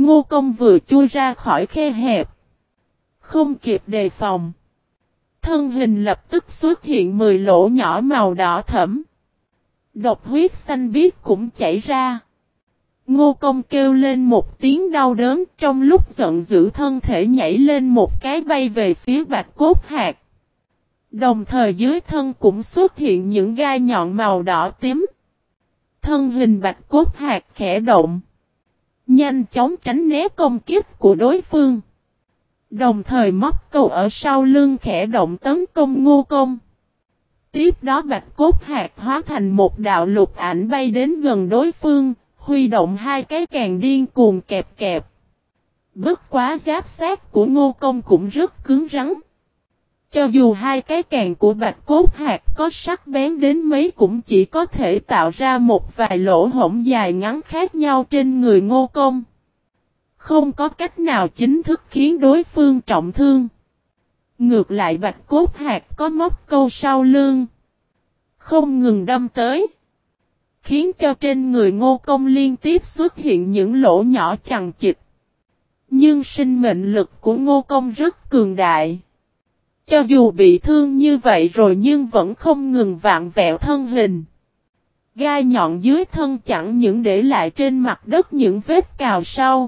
Ngô Công vừa chui ra khỏi khe hẹp. Không kịp đề phòng. Thân hình lập tức xuất hiện 10 lỗ nhỏ màu đỏ thẫm. Độc huyết xanh biếc cũng chảy ra. Ngô Công kêu lên một tiếng đau đớn, trong lúc giận dữ thân thể nhảy lên một cái bay về phía Bạch Cốt Hạc. Đồng thời dưới thân cũng xuất hiện những gai nhọn màu đỏ tím. Thân hình Bạch Cốt Hạc khẽ động. Nhanh chóng tránh né công kích của đối phương. Đồng thời móc câu ở sau lưng khẽ động tấn công Ngô Công. Tiếp đó Bạch Cốt Hạc hóa thành một đạo lục ảnh bay đến gần đối phương, huy động hai cái càng điên cuồng kẹp kẹp. Bất quá giáp sát của Ngô Công cũng rất cứng rắn. Cho dù hai cái càng của Bạch Cốt Hạc có sắc bén đến mấy cũng chỉ có thể tạo ra một vài lỗ hổng dài ngắn khác nhau trên người Ngô Công. Không có cách nào chính thức khiến đối phương trọng thương. Ngược lại Bạch Cốt Hạc có móc câu sau lưng. Không ngừng đâm tới. Khiến cho trên người Ngô Công liên tiếp xuất hiện những lỗ nhỏ chằng chịt. Nhưng sinh mệnh lực của Ngô Công rất cường đại. Cho dù bị thương như vậy rồi nhưng vẫn không ngừng vặn vẹo thân hình. Gai nhọn dưới thân chẳng những để lại trên mặt đất những vết cào sâu.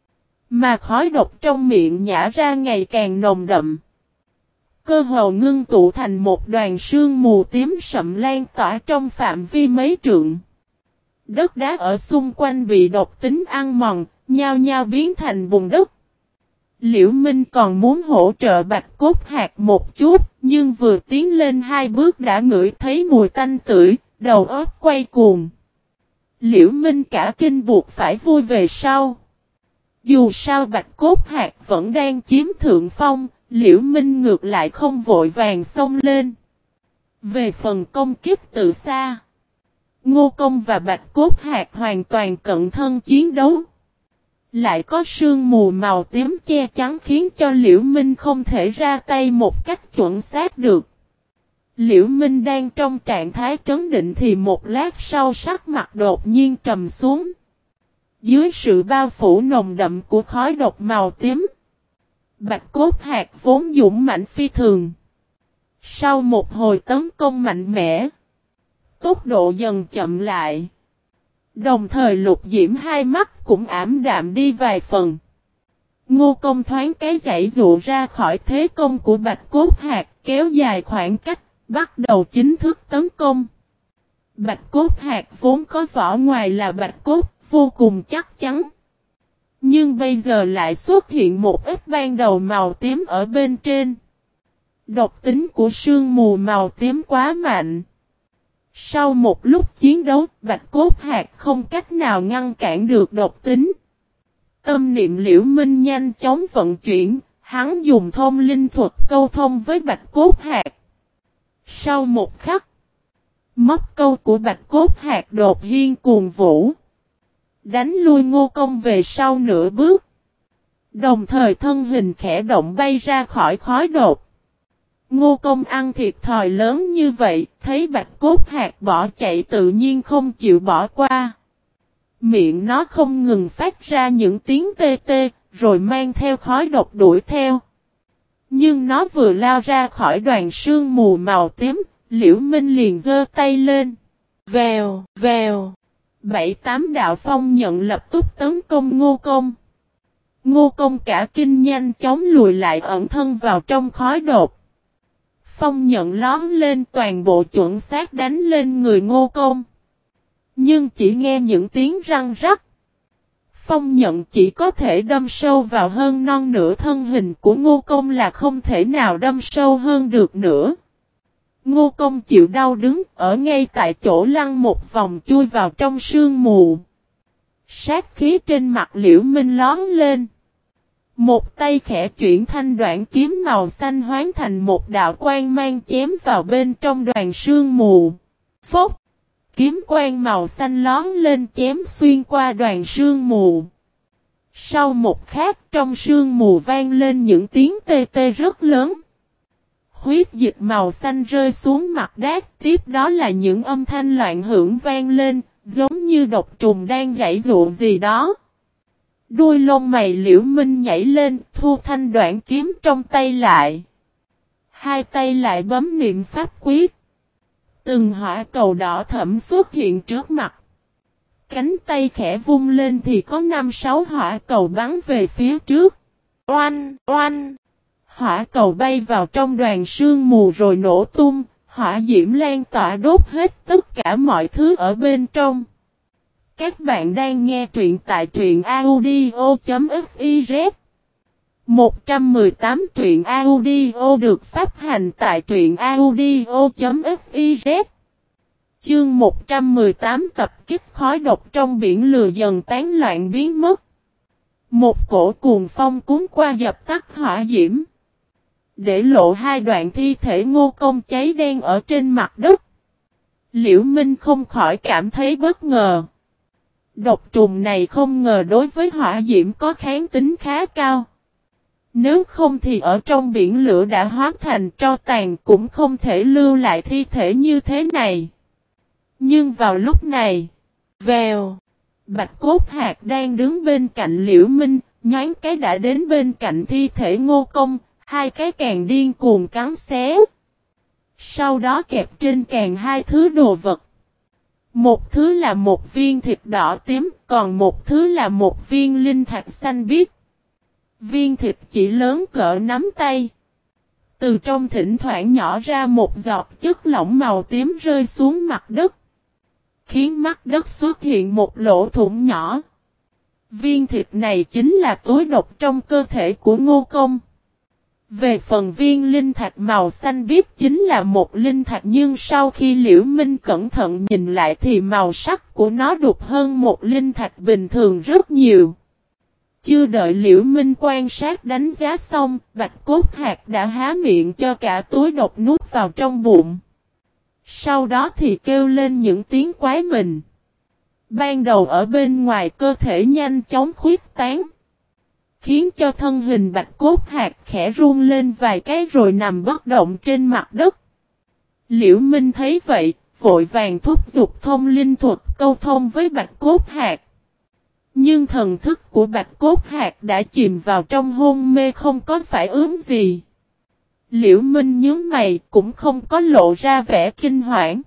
Mà khói độc trong miệng nhả ra ngày càng nồng đậm. Cơ hồ ngưng tụ thành một đoàn sương mù tím sậm lan tỏa trong phạm vi mấy trượng. Đất đá ở xung quanh bị độc tính ăn mòn, nhao nhao biến thành bùn đất. Liễu Minh còn muốn hỗ trợ Bạch Cốt Hạc một chút, nhưng vừa tiến lên 2 bước đã ngửi thấy mùi tanh tưởi, đầu óc quay cuồng. Liễu Minh cả kinh buộc phải vui về sau. Dù sao Bạch Cốt Hạc vẫn đang chiếm thượng phong, Liễu Minh ngược lại không vội vàng xông lên. Về phần công kích từ xa, Ngô Công và Bạch Cốt Hạc hoàn toàn cận thân chiến đấu. Lại có sương mù màu tím che chắn khiến cho Liễu Minh không thể ra tay một cách chuẩn xác được. Liễu Minh đang trong trạng thái trấn định thì một lát sau sắc mặt đột nhiên trầm xuống. Dưới sự bao phủ nồng đậm của khói độc màu tím, Bạch Cốt Hạc vốn dũng mãnh phi thường. Sau một hồi tấn công mạnh mẽ, tốc độ dần chậm lại. Đồng thời Lục Diễm hai mắt cũng ảm đạm đi vài phần. Ngô Công thoáng cái giãy dụ ra khỏi thế công của Bạch Cốt Hạc, kéo dài khoảng cách, bắt đầu chính thức tấn công. Bạch Cốt Hạc vốn có vỏ ngoài là bạch cốt, vô cùng chắc chắn. Nhưng bây giờ lại xuất hiện một ít ban đầu màu tím ở bên trên. Độc tính của sương mù màu tím quá mạnh. Sau một lúc chiến đấu, Bạch Cốt Hạc không cách nào ngăn cản được độc tính. Tâm niệm Liễu Minh nhanh chóng vận chuyển, hắn dùng thông linh thuật câu thông với Bạch Cốt Hạc. Sau một khắc, móc câu của Bạch Cốt Hạc đột nhiên cuồng vũ, đánh lui Ngô Công về sau nửa bước. Đồng thời thân hình khẽ động bay ra khỏi khói độc. Ngô Công ăn thiệt thòi lớn như vậy, thấy Bạch Cốt Hạc bỏ chạy tự nhiên không chịu bỏ qua. Miệng nó không ngừng phát ra những tiếng tê tê, rồi mang theo khói độc đuổi theo. Nhưng nó vừa lao ra khỏi đoàn sương mù màu tím, Liễu Minh liền giơ tay lên. Vèo, vèo. 7-8 đạo phong nhận lập tức tấn công Ngô Công. Ngô Công cả kinh nhanh chóng lùi lại ẩn thân vào trong khói độc. Phong nhận lóm lên toàn bộ chuẩn xác đánh lên người Ngô Công. Nhưng chỉ nghe những tiếng răng rắc. Phong nhận chỉ có thể đâm sâu vào hơn non nửa thân hình của Ngô Công là không thể nào đâm sâu hơn được nữa. Ngô Công chịu đau đứng ở ngay tại chỗ lăn một vòng chui vào trong sương mù. Sát khí trên mặt Liễu Minh lóm lên. Một tay khẽ chuyển thanh đoạn kiếm màu xanh hoán thành một đạo quang mang chém vào bên trong đoàn sương mù. Phốc! Kiếm quang màu xanh lóm lên chém xuyên qua đoàn sương mù. Sau một khắc trong sương mù vang lên những tiếng tê tê rất lớn. Huyết dịch màu xanh rơi xuống mặt đất, tiếp đó là những âm thanh loạn hưởng vang lên, giống như độc trùng đang giãy giụa gì đó. Đuôi lông mày Liễu Minh nhảy lên, thu thanh đoạn kiếm trong tay lại. Hai tay lại bấm niệm pháp quyết. Từng hỏa cầu đỏ thẫm xuất hiện trước mặt. Cánh tay khẽ vung lên thì có 5-6 hỏa cầu bắn về phía trước. Oanh, oanh! Hỏa cầu bay vào trong đoàn sương mù rồi nổ tung, hỏa diễm lan tỏa đốt hết tất cả mọi thứ ở bên trong. Các bạn đang nghe truyện tại truyện audio.fiz 118 truyện audio được phát hành tại truyện audio.fiz. Chương 118 tập kích khói độc trong biển lửa dần tán loạn biến mất. Một cổ cuồng phong cuốn qua dập tắt hỏa diễm. Để lộ hai đoạn thi thể Ngô Công cháy đen ở trên mặt đất. Liễu Minh không khỏi cảm thấy bất ngờ. Độc trùng này không ngờ đối với hỏa diễm có kháng tính khá cao. Nếu không thì ở trong biển lửa đã hóa thành tro tàn cũng không thể lưu lại thi thể như thế này. Nhưng vào lúc này, vèo, Bạch Cốt Hạc đang đứng bên cạnh Liễu Minh, nhoáng cái đã đến bên cạnh thi thể Ngô Công, hai cái càng điên cuồng cắn xé. Sau đó kẹp trên càng hai thứ đồ vật. Một thứ là một viên thịt đỏ tím, còn một thứ là một viên linh thạch xanh biếc. Viên thịt chỉ lớn cỡ nắm tay. Từ trong thỉnh thoảng nhỏ ra một giọt chất lỏng màu tím rơi xuống mặt đất. Khiến mặt đất xuất hiện một lỗ thủng nhỏ. Viên thịt này chính là túi độc trong cơ thể của Ngô Công. Về phần viên linh thạch màu xanh biếc chính là một linh thạch nhưng sau khi Liễu Minh cẩn thận nhìn lại thì màu sắc của nó đục hơn một linh thạch bình thường rất nhiều. Chưa đợi Liễu Minh quan sát đánh giá xong, Bạch Cốt Hạc đã há miệng cho cả túi độc nuốt vào trong bụng. Sau đó thì kêu lên những tiếng quái mình. Ban đầu ở bên ngoài cơ thể nhanh chóng khuyết tán. Khiến cho thân hình Bạch Cốt Hạc khẽ run lên vài cái rồi nằm bất động trên mặt đất. Liễu Minh thấy vậy, vội vàng thúc giục thông linh thuật câu thông với Bạch Cốt Hạc. Nhưng thần thức của Bạch Cốt Hạc đã chìm vào trong hôn mê không có phản ứng gì. Liễu Minh nhướng mày cũng không có lộ ra vẻ kinh hoảng.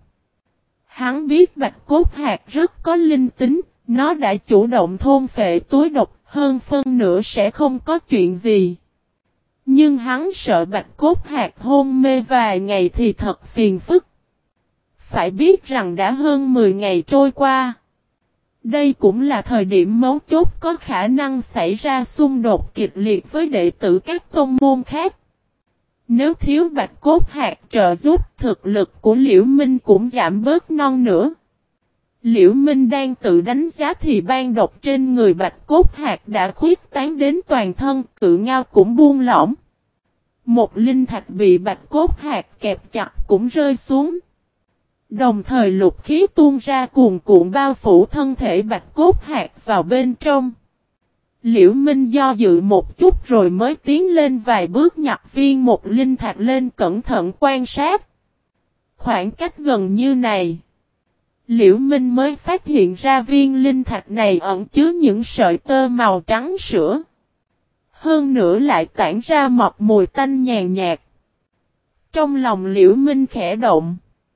Hắn biết Bạch Cốt Hạc rất có linh tính, nó đã chủ động thôn phệ túi độc, hơn phân nửa sẽ không có chuyện gì. Nhưng hắn sợ Bạch Cốt Hạc hôn mê vài ngày thì thật phiền phức. Phải biết rằng đã hơn 10 ngày trôi qua. Đây cũng là thời điểm mấu chốt có khả năng xảy ra xung đột kịch liệt với đệ tử các tôn môn khác. Nếu thiếu Bạch Cốt Hạc trợ giúp, thực lực của Liễu Minh cũng giảm bớt non nữa. Liễu Minh đang tự đánh giá thì ban độc trên người Bạch Cốt Hạc đã khuyết tán đến toàn thân, cự ngao cũng buông lỏng. Một linh thạch bị Bạch Cốt Hạc kẹp chặt cũng rơi xuống. Đồng thời lục khí tuôn ra cuồn cuộn bao phủ thân thể Bạch Cốt Hạc vào bên trong. Liễu Minh do dự một chút rồi mới tiến lên vài bước nhặt viên một linh thạch lên cẩn thận quan sát. Khoảng cách gần như này, Liễu Minh mới phát hiện ra viên linh thạch này ẩn chứa những sợi tơ màu trắng sữa. Hơn nữa lại tản ra một mùi tanh nhàn nhạt. Trong lòng Liễu Minh khẽ động.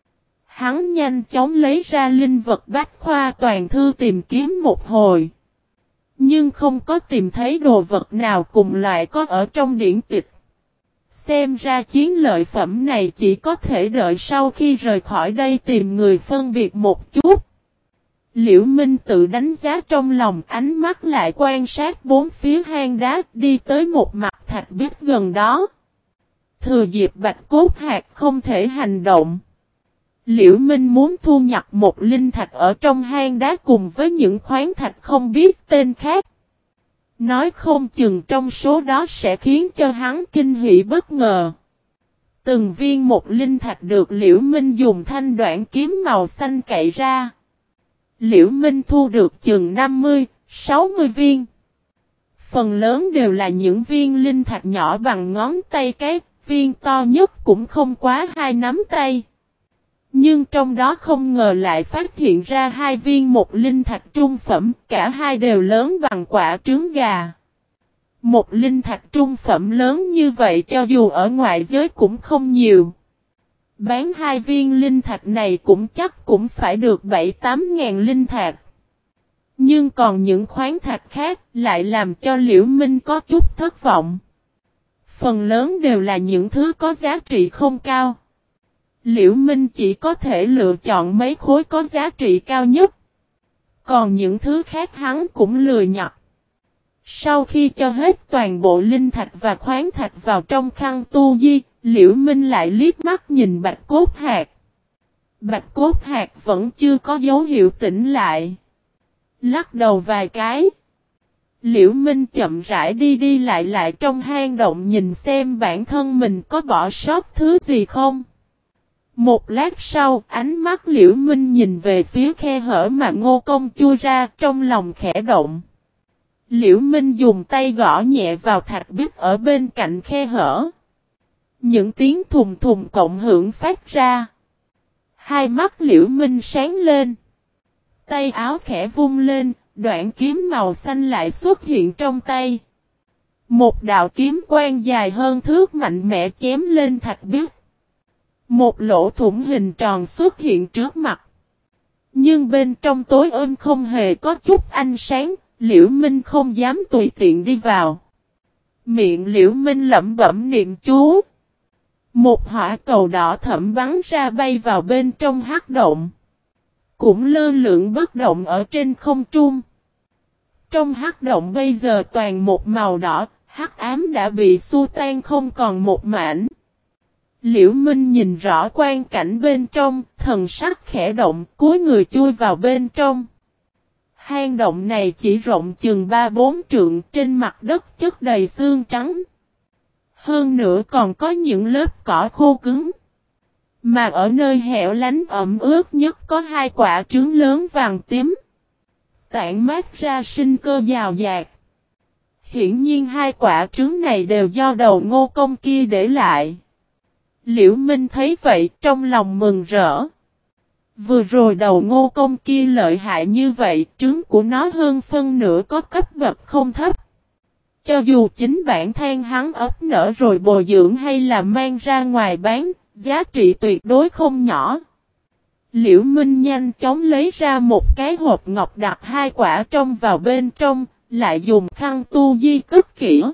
Hắn nhanh chóng lấy ra linh vật bách khoa toàn thư tìm kiếm một hồi. Nhưng không có tìm thấy đồ vật nào cùng loại có ở trong điển tịch. Xem ra chiến lợi phẩm này chỉ có thể đợi sau khi rời khỏi đây tìm người phân biệt một chút. Liễu Minh tự đánh giá trong lòng, ánh mắt lại quan sát bốn phía hang đá, đi tới một mặt thạch bích gần đó. Thừa dịp Bạch Cốt Hạc không thể hành động, Liễu Minh muốn thu nhặt một linh thạch ở trong hang đá cùng với những khoáng thạch không biết tên khác. Nói không chừng trong số đó sẽ khiến cho hắn kinh hỉ bất ngờ. Từng viên một linh thạch được Liễu Minh dùng thanh đoạn kiếm màu xanh cậy ra. Liễu Minh thu được chừng 50-60 viên. Phần lớn đều là những viên linh thạch nhỏ bằng ngón tay cái, viên to nhất cũng không quá 2 nắm tay. Nhưng trong đó không ngờ lại phát hiện ra 2 viên một linh thạch trung phẩm, cả hai đều lớn bằng quả trứng gà. Một linh thạch trung phẩm lớn như vậy cho dù ở ngoại giới cũng không nhiều. Bán 2 viên linh thạch này cũng chắc cũng phải được 7-8 ngàn linh thạch. Nhưng còn những khoáng thạch khác lại làm cho Liễu Minh có chút thất vọng. Phần lớn đều là những thứ có giá trị không cao. Liễu Minh chỉ có thể lựa chọn mấy khối có giá trị cao nhất. Còn những thứ khác hắn cũng lười nhặt. Sau khi cho hết toàn bộ linh thạch và khoáng thạch vào trong khăn tu di, Liễu Minh lại liếc mắt nhìn Bạch Cốt Hạc. Bạch Cốt Hạc vẫn chưa có dấu hiệu tỉnh lại. Lắc đầu vài cái. Liễu Minh chậm rãi đi lại trong hang động nhìn xem bản thân mình có bỏ sót thứ gì không. Một lát sau, ánh mắt Liễu Minh nhìn về phía khe hở mà Ngô Công chui ra, trong lòng khẽ động. Liễu Minh dùng tay gõ nhẹ vào thạch bích ở bên cạnh khe hở. Những tiếng thùng thùng cộng hưởng phát ra. Hai mắt Liễu Minh sáng lên. Tay áo khẽ vung lên, đoạn kiếm màu xanh lại xuất hiện trong tay. Một đạo kiếm quang dài hơn thước mạnh mẽ chém lên thạch bích. Một lỗ thủng hình tròn xuất hiện trước mặt. Nhưng bên trong tối không hề có chút ánh sáng, Liễu Minh không dám tùy tiện đi vào. Miệng Liễu Minh lẩm bẩm niệm chú. Một hỏa cầu đỏ thẫm bắn ra bay vào bên trong hắc động. Cũng lơ lửng bất động ở trên không trung. Trong hắc động bây giờ toàn một màu đỏ, hắc ám đã bị xua tan không còn một mảnh. Liễu Minh nhìn rõ quang cảnh bên trong, thần sắc khẽ động, cúi người chui vào bên trong. Hang động này chỉ rộng chừng 3-4 trượng, trên mặt đất chất đầy xương trắng. Hơn nữa còn có những lớp cỏ khô cứng. Mà ở nơi hẻo lánh ẩm ướt nhất có 2 quả trứng lớn vàng tím. Tản mát ra sinh cơ giàu dạt. Hiển nhiên 2 quả trứng này đều do đầu Ngô Công kia để lại. Liễu Minh thấy vậy trong lòng mừng rỡ. Vừa rồi đầu Ngô Công kia lợi hại như vậy, trứng của nó hơn phân nửa có cấp bậc không thấp. Cho dù chính bản thân hắn ấp nở rồi bồi dưỡng hay là mang ra ngoài bán, giá trị tuyệt đối không nhỏ. Liễu Minh nhanh chóng lấy ra một cái hộp ngọc đặt 2 quả trong vào bên trong, lại dùng khăn tu di cất kỹ.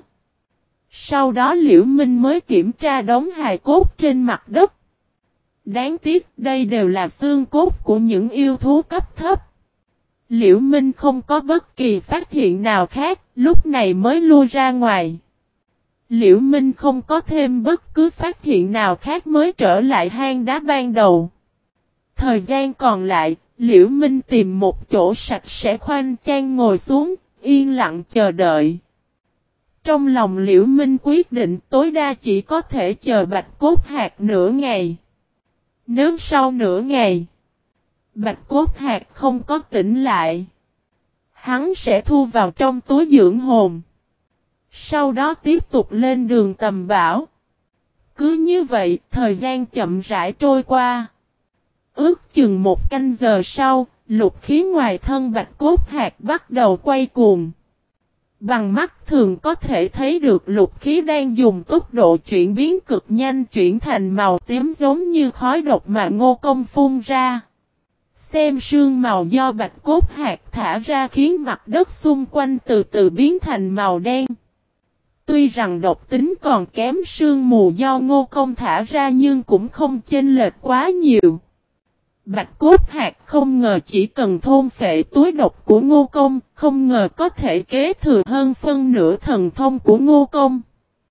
Sau đó Liễu Minh mới kiểm tra đống hài cốt trên mặt đất. Đáng tiếc đây đều là xương cốt của những yêu thú cấp thấp. Liễu Minh không có bất kỳ phát hiện nào khác, lúc này mới lui ra ngoài. Liễu Minh không có thêm bất cứ phát hiện nào khác mới trở lại hang đá ban đầu. Thời gian còn lại, Liễu Minh tìm một chỗ sạch sẽ khoanh chân ngồi xuống, yên lặng chờ đợi. Trong lòng Liễu Minh quyết định tối đa chỉ có thể chờ Bạch Cốt Hạc nửa ngày. Nếu sau nửa ngày, Bạch Cốt Hạc không có tỉnh lại, hắn sẽ thu vào trong túi dưỡng hồn. Sau đó tiếp tục lên đường tầm bảo. Cứ như vậy, thời gian chậm rãi trôi qua. Ước chừng 1 canh giờ sau, lục khí ngoài thân Bạch Cốt Hạc bắt đầu quay cuồng. Bằng mắt thường có thể thấy được lục khí đang dùng tốc độ chuyển biến cực nhanh chuyển thành màu tím giống như khói độc mà Ngô Công phun ra. Xem sương màu do Bạch Cốt Hạc thả ra khiến mặt đất xung quanh từ từ biến thành màu đen. Tuy rằng độc tính còn kém sương mù do Ngô Công thả ra nhưng cũng không chênh lệch quá nhiều. Bạch Cốt Hạc không ngờ chỉ cần thôn phệ túi độc của Ngô Công, không ngờ có thể kế thừa hơn phân nửa thần thông của Ngô Công.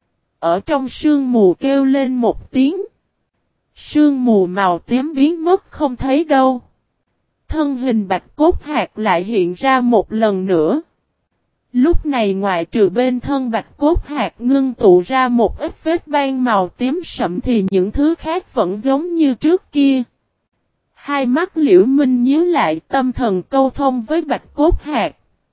Ở trong sương mù kêu lên một tiếng. Sương mù màu tím biến mất không thấy đâu. Thân hình Bạch Cốt Hạc lại hiện ra một lần nữa. Lúc này ngoại trừ bên thân Bạch Cốt Hạc ngưng tụ ra một ít vết ban màu tím sậm thì những thứ khác vẫn giống như trước kia. Hai mắt Liễu Minh nhíu lại tâm thần câu thông với Bạch Cốt Hạc.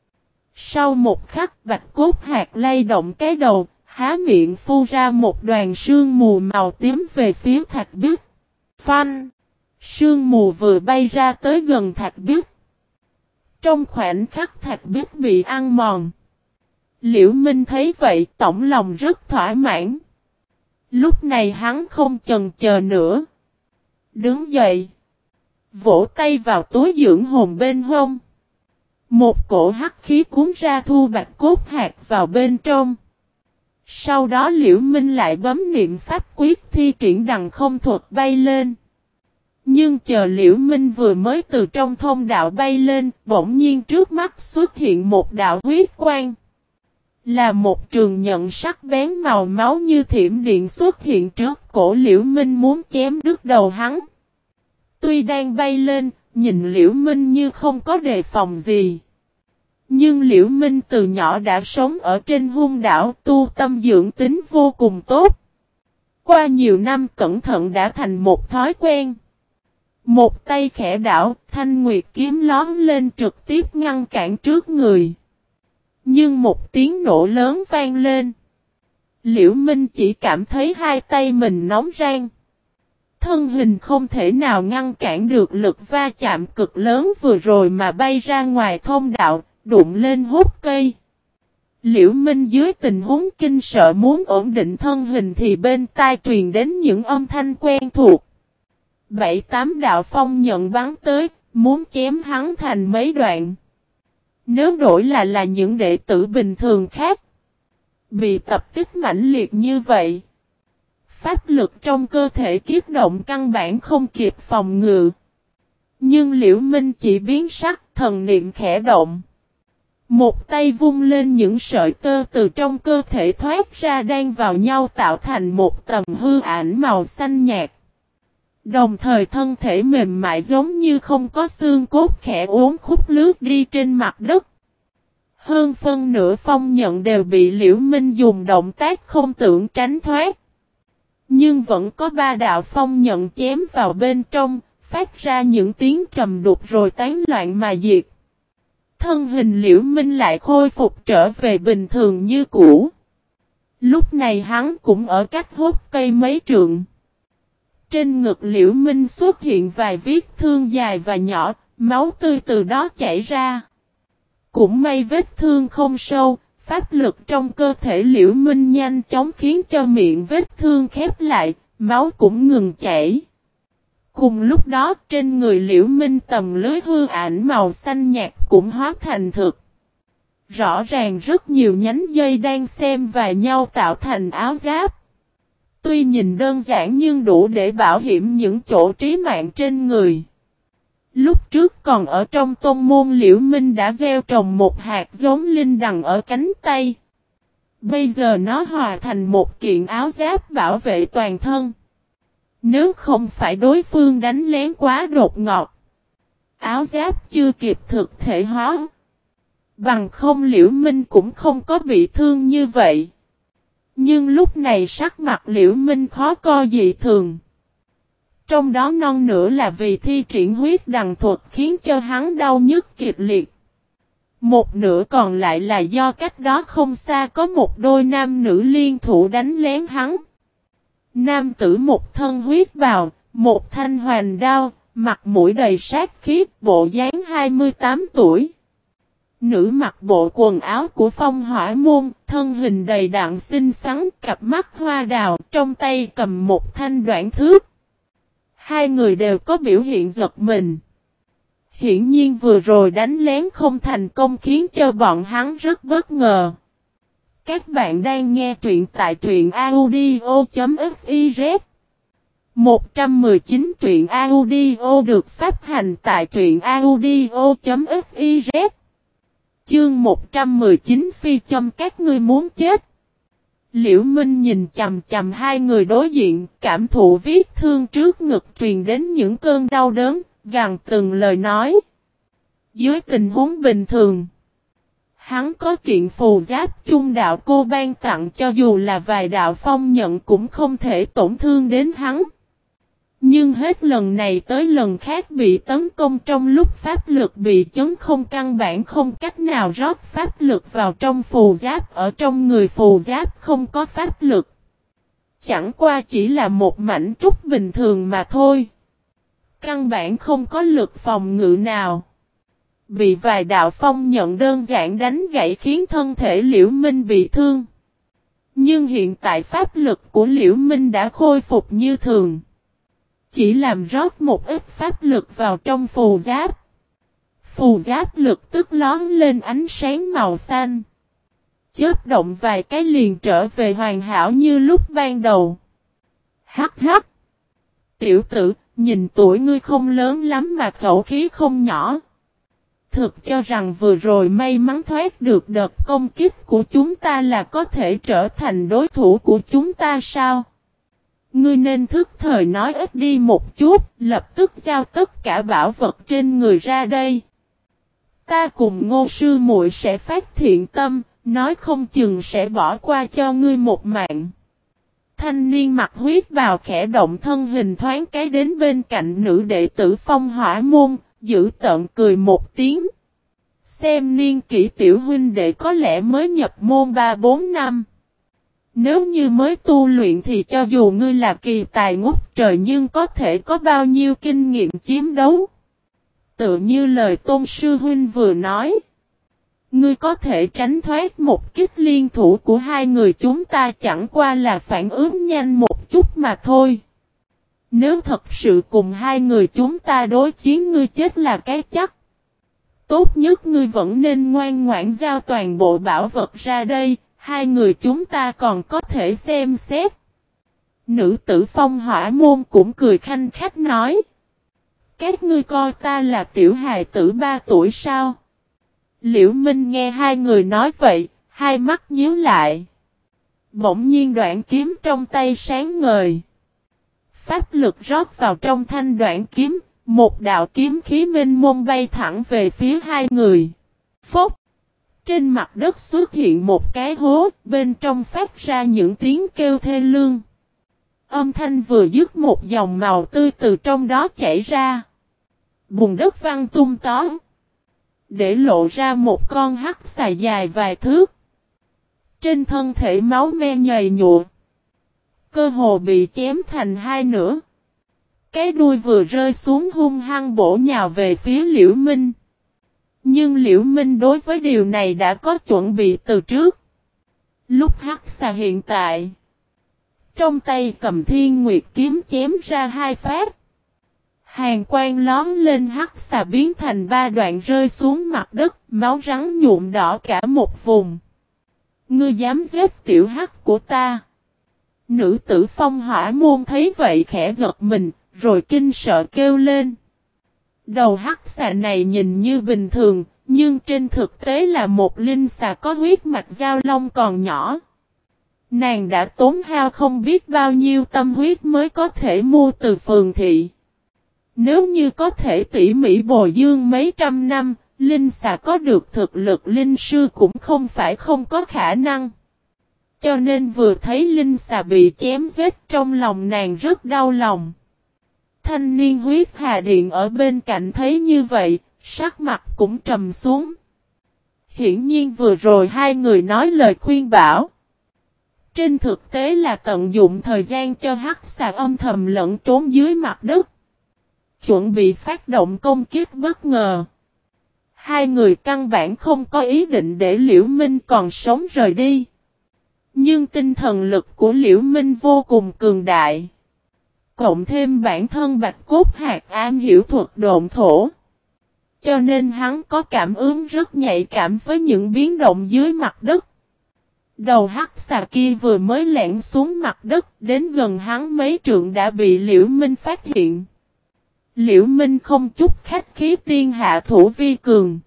Sau một khắc Bạch Cốt Hạc lay động cái đầu, há miệng phu ra một đoàn sương mù màu tím về phía thạch bích. Phanh! Sương mù vừa bay ra tới gần thạch bích. Trong khoảnh khắc thạch bích bị ăn mòn. Liễu Minh thấy vậy tổng lòng rất thỏa mãn. Lúc này hắn không chần chờ nữa. Đứng dậy. Vỗ tay vào túi dưỡng hồn bên hông. Một cổ hắc khí cuốn ra thu bạch cốt hạt vào bên trong. Sau đó Liễu Minh lại bấm niệm pháp quyết thi triển đằng không thuật bay lên. Nhưng chờ Liễu Minh vừa mới từ trong thông đạo bay lên, bỗng nhiên trước mắt xuất hiện một đạo huyết quang. Là một trường nhận sắc bén màu máu như thiểm điện xuất hiện trước cổ Liễu Minh muốn chém đứt đầu hắn. Tuy đang bay lên, nhìn Liễu Minh như không có đề phòng gì. Nhưng Liễu Minh từ nhỏ đã sống ở trên hung đảo, tu tâm dưỡng tính vô cùng tốt. Qua nhiều năm cẩn thận đã thành một thói quen. Một tay khẽ đảo, thanh nguyệt kiếm lóm lên trực tiếp ngăn cản trước người. Nhưng một tiếng nổ lớn vang lên. Liễu Minh chỉ cảm thấy hai tay mình nóng rang. Thân hình không thể nào ngăn cản được lực va chạm cực lớn vừa rồi mà bay ra ngoài thông đạo, đụng lên hốc cây. Liễu Minh dưới tình huống kinh sợ muốn ổn định thân hình thì bên tai truyền đến những âm thanh quen thuộc. 7-8 đạo phong nhận bắn tới, muốn chém hắn thành mấy đoạn. Nếu đổi là những đệ tử bình thường khác, bị tập kích mãnh liệt như vậy, pháp lực trong cơ thể kiết động căn bản không kịp phòng ngự. Nhưng Liễu Minh chỉ biến sắc, thần niệm khẽ động. Một tay vung lên những sợi tơ từ trong cơ thể thoát ra đan vào nhau tạo thành một tầng hư ảnh màu xanh nhạt. Đồng thời thân thể mềm mại giống như không có xương cốt khẽ uốn khúc lướt đi trên mặt đất. Hơn phân nửa phong nhận đều bị Liễu Minh dùng động tác không tưởng tránh thoát. Nhưng vẫn có 3 đạo phong nhận chém vào bên trong, phát ra những tiếng trầm đục rồi tán loạn mà diệt. Thân hình Liễu Minh lại khôi phục trở về bình thường như cũ. Lúc này hắn cũng ở cách hốt cây mấy trượng. Trên ngực Liễu Minh xuất hiện vài vết thương dài và nhỏ, máu tươi từ đó chảy ra. Cũng may vết thương không sâu, pháp lực trong cơ thể Liễu Minh nhanh chóng khiến cho miệng vết thương khép lại, máu cũng ngừng chảy. Cùng lúc đó trên người Liễu Minh tầm lưới hư ảnh màu xanh nhạt cũng hóa thành thực. Rõ ràng rất nhiều nhánh dây đang xen vào nhau tạo thành áo giáp. Tuy nhìn đơn giản nhưng đủ để bảo hiểm những chỗ trí mạng trên người. Lúc trước còn ở trong tôn môn Liễu Minh đã gieo trồng một hạt giống linh đằng ở cánh tay. Bây giờ nó hòa thành một kiện áo giáp bảo vệ toàn thân. Nếu không phải đối phương đánh lén quá đột ngột, áo giáp chưa kịp thực thể hóa, bằng không Liễu Minh cũng không có bị thương như vậy. Nhưng lúc này sắc mặt Liễu Minh khó coi dị thường. Trong đó non nửa là vì thi triển huyết đằng thuật khiến cho hắn đau nhức kịch liệt. Một nửa còn lại là do cách đó không xa có một đôi nam nữ liên thủ đánh lén hắn. Nam tử một thân huyết bào, một thanh hoành đao, mặt mũi đầy sát khí, bộ dáng 28 tuổi. Nữ mặc bộ quần áo của Phong Hỏa Môn, thân hình đầy đặn xinh xắn, cặp mắt hoa đào, trong tay cầm một thanh đoạn thước. Hai người đều có biểu hiện giật mình. Hiển nhiên vừa rồi đánh lén không thành công khiến cho bọn hắn rất bất ngờ. Các bạn đang nghe truyện tại truyện audio.fiz 119 truyện audio được phát hành tại truyện audio.fiz. Chương 119 phi châm các ngươi muốn chết. Liễu Minh nhìn chằm chằm hai người đối diện, cảm thụ vết thương trước ngực truyền đến những cơn đau đớn, gằn từng lời nói. Dưới tình huống bình thường, hắn có kiện phù giáp chung đạo cô ban tặng cho dù là vài đạo phong nhận cũng không thể tổn thương đến hắn. Nhưng hết lần này tới lần khác bị tấn công trong lúc pháp lực bị chấn không căn bản không cách nào rót pháp lực vào trong phù giáp ở trong người phù giáp không có pháp lực. Chẳng qua chỉ là một mảnh trúc bình thường mà thôi. Căn bản không có lực phòng ngự nào. Bị vài đạo phong nhận đơn giản đánh gãy khiến thân thể Liễu Minh bị thương. Nhưng hiện tại pháp lực của Liễu Minh đã khôi phục như thường. Chỉ làm rót một ít pháp lực vào trong phù giáp. Phù giáp lực tức lón lên ánh sáng màu xanh. Chớp động vài cái liền trở về hoàn hảo như lúc ban đầu. Hắc hắc. Tiểu tử, nhìn tuổi ngươi không lớn lắm mà khẩu khí không nhỏ. Thực cho rằng vừa rồi may mắn thoát được đợt công kích của chúng ta là có thể trở thành đối thủ của chúng ta sao? Ngươi nên thức thời nói ít đi một chút, lập tức giao tất cả bảo vật trên người ra đây. Ta cùng Ngô sư muội sẽ phát thiện tâm, nói không chừng sẽ bỏ qua cho ngươi một mạng. Thanh niên mặc huyết bào khẽ động thân hình thoáng cái đến bên cạnh nữ đệ tử Phong Hỏa môn, giữ tợn cười một tiếng. Xem niên kỷ tiểu huynh đệ có lẽ mới nhập môn 3-4 năm. Nếu như mới tu luyện thì cho dù ngươi là kỳ tài ngút trời nhưng có thể có bao nhiêu kinh nghiệm chiến đấu. Tự như lời tôn sư huynh vừa nói. Ngươi có thể tránh thoát một kích liên thủ của hai người chúng ta chẳng qua là phản ứng nhanh một chút mà thôi. Nếu thật sự cùng hai người chúng ta đối chiến ngươi chết là cái chắc. Tốt nhất ngươi vẫn nên ngoan ngoãn giao toàn bộ bảo vật ra đây, hai người chúng ta còn có thể xem xét. Nữ tử Phong Hỏa môn cũng cười khanh khách nói. Các ngươi coi ta là tiểu hài tử 3 tuổi sao? Liễu Minh nghe hai người nói vậy, hai mắt nhíu lại. Bỗng nhiên đoạn kiếm trong tay sáng ngời. Pháp lực rót vào trong thanh đoạn kiếm, một đạo kiếm khí mênh mông bay thẳng về phía hai người. Phốc! Trên mặt đất xuất hiện một cái hố, bên trong phát ra những tiếng kêu thê lương. Âm thanh vừa dứt một dòng màu tươi từ trong đó chảy ra. Bùn đất văng tung tóe. Để lộ ra một con hắc xà dài vài thước. Trên thân thể máu me nhầy nhụa. Cơ hồ bị chém thành hai nửa. Cái đuôi vừa rơi xuống hung hăng bổ nhào về phía Liễu Minh. Nhưng Liễu Minh đối với điều này đã có chuẩn bị từ trước. Lúc hắc xà hiện tại. Trong tay cầm Thiên Nguyệt kiếm chém ra hai phát. Hàn quang lóm lên hắc xà biến thành 3 đoạn rơi xuống mặt đất, máu rắn nhuộm đỏ cả một vùng. Ngươi dám giết tiểu hắc của ta? Nữ tử Phong Hỏa môn thấy vậy khẽ giật mình, rồi kinh sợ kêu lên. Đầu hắc xà này nhìn như bình thường, nhưng trên thực tế là một linh xà có huyết mạch giao long còn nhỏ. Nàng đã tốn hao không biết bao nhiêu tâm huyết mới có thể mua từ phường thị. Nếu như có thể tỉ mỉ bồi dưỡng mấy trăm năm, linh xà có được thực lực linh sư cũng không phải không có khả năng. Cho nên vừa thấy linh xà bị chém giết trong lòng nàng rất đau lòng. Thanh niên huyết hà điện ở bên cạnh thấy như vậy, sắc mặt cũng trầm xuống. Hiển nhiên vừa rồi hai người nói lời khuyên bảo. Trên thực tế là tận dụng thời gian cho hắc xà âm thầm lẫn trốn dưới mặt đất. Chuẩn bị phát động công kích bất ngờ. Hai người căn bản không có ý định để Liễu Minh còn sống rời đi. Nhưng tinh thần lực của Liễu Minh vô cùng cường đại. Cộng thêm bản thân Bạch Cốt Hạc am hiểu thuật độn thổ. Cho nên hắn có cảm ứng rất nhạy cảm với những biến động dưới mặt đất. Đầu hắc xà kia vừa mới lẻn xuống mặt đất, đến gần hắn mấy trượng đã bị Liễu Minh phát hiện. Liễu Minh không chút khách khí tiên hạ thủ vi cường.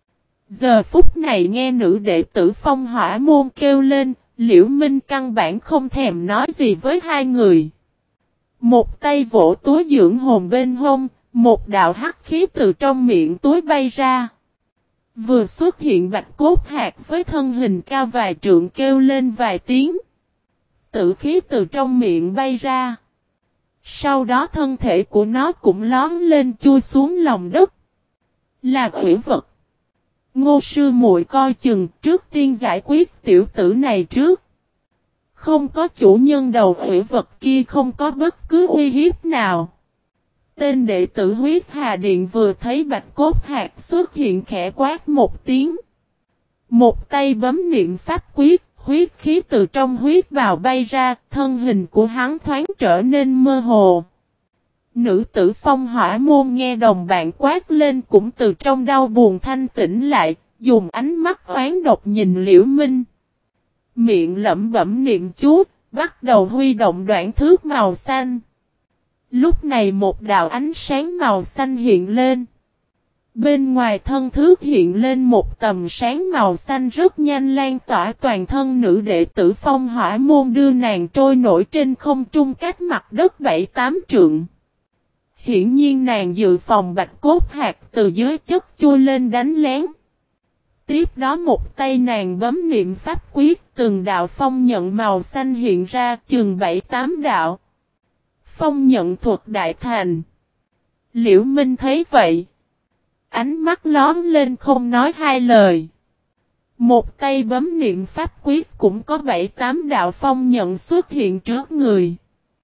Giờ phút này nghe nữ đệ tử Phong Hỏa môn kêu lên, Liễu Minh căn bản không thèm nói gì với hai người. Một tay vỗ túi dưỡng hồn bên hông, một đạo hắc khí từ trong miệng túi bay ra. Vừa xuất hiện Bạch Cốt Hạc với thân hình cao vài trượng kêu lên vài tiếng. Tử khí từ trong miệng bay ra. Sau đó thân thể của nó cũng lón lên chui xuống lòng đất. Là quỷ vật. Ngô sư muội coi chừng trước tiên giải quyết tiểu tử này trước. Không có chủ nhân đầu quỷ vật kia không có bất cứ uy hiếp nào. Tên đệ tử huyết hà điện vừa thấy bạch cốt hạt xuất hiện khẽ quát một tiếng. Một tay bấm niệm pháp quyết, huyết khí từ trong huyết bào bay ra, thân hình của hắn thoáng trở nên mơ hồ. Nữ tử Phong Hỏa Môn nghe đồng bạn quát lên cũng từ trong đau buồn thanh tỉnh lại, dùng ánh mắt oán độc nhìn Liễu Minh. Miệng lẩm bẩm niệm chú, bắt đầu huy động đoạn thước màu xanh. Lúc này một đạo ánh sáng màu xanh hiện lên. Bên ngoài thân thước hiện lên một tầm sáng màu xanh rất nhanh lan tỏa toàn thân nữ đệ tử Phong Hỏa Môn, đưa nàng trôi nổi trên không trung cách mặt đất 7-8 trượng. Hiển nhiên nàng dự phòng bạch cốt hạt từ dưới chất chui lên đánh lén. Tiếp đó một tay nàng bấm niệm pháp quyết, từng đạo phong nhận màu xanh hiện ra chừng 7-8 đạo. Phong nhận thuật đại thành. Liễu Minh thấy vậy, ánh mắt lóm lên không nói hai lời. Một tay bấm niệm pháp quyết cũng có 7-8 đạo phong nhận xuất hiện trước người.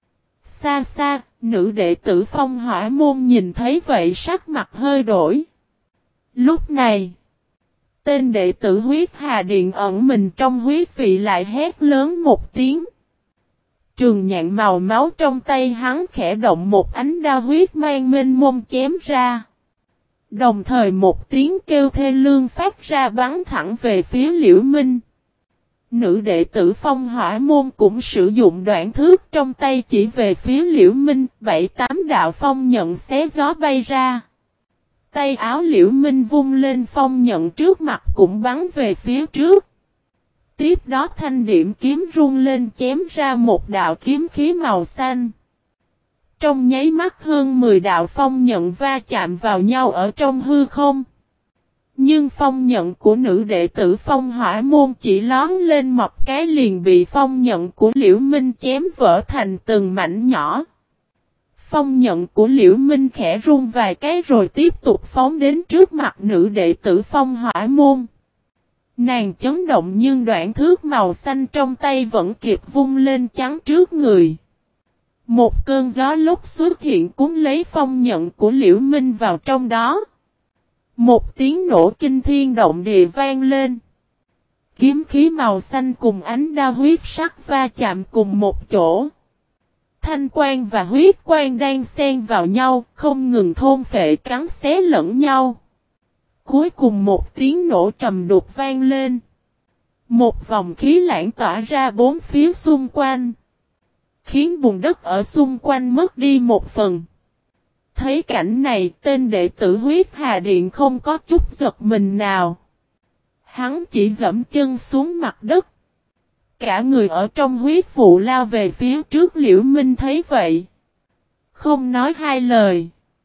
Xa xa, nữ đệ tử Phong Hỏa Môn nhìn thấy vậy sắc mặt hơi đổi. Lúc này, tên đệ tử huyết hà điện ẩn mình trong huyết vị lại hét lớn một tiếng. Trường nhạn màu máu trong tay hắn khẽ động, một ánh đao huyết mang mênh mông chém ra. Đồng thời một tiếng kêu thê lương phát ra bắn thẳng về phía Liễu Minh. Nữ đệ tử Phong Hỏa Môn cũng sử dụng đoạn thước trong tay chỉ về phía Liễu Minh, 7-8 đạo phong nhận xé gió bay ra. Tay áo Liễu Minh vung lên, phong nhận trước mặt cũng bắn về phía trước. Tiếp đó thanh điểm kiếm rung lên chém ra một đạo kiếm khí màu xanh. Trong nháy mắt hơn 10 đạo phong nhận va chạm vào nhau ở trong hư không. Nhưng phong nhận của nữ đệ tử Phong Hỏa Môn chỉ lón lên một cái liền bị phong nhận của Liễu Minh chém vỡ thành từng mảnh nhỏ. Phong nhận của Liễu Minh khẽ rung vài cái rồi tiếp tục phóng đến trước mặt nữ đệ tử Phong Hỏa Môn. Nàng chấn động nhưng đoạn thước màu xanh trong tay vẫn kịp vung lên chắn trước người. Một cơn gió lốc xuất hiện cuốn lấy phong nhận của Liễu Minh vào trong đó. Một tiếng nổ kinh thiên động địa vang lên. Kiếm khí màu xanh cùng ánh đao huyết sắc va chạm cùng một chỗ. Thanh quang và huyết quang đang xen vào nhau, không ngừng thôn phệ cắn xé lẫn nhau. Cuối cùng một tiếng nổ trầm đục vang lên. Một vòng khí lãng tỏa ra bốn phía xung quanh, khiến bùn đất ở xung quanh mất đi một phần. Thấy cảnh này, tên đệ tử huyết hà điện không có chút giật mình nào. Hắn chỉ dẫm chân xuống mặt đất. Cả người ở trong huyết vụ lao về phía trước. Liễu Minh thấy vậy, không nói hai lời,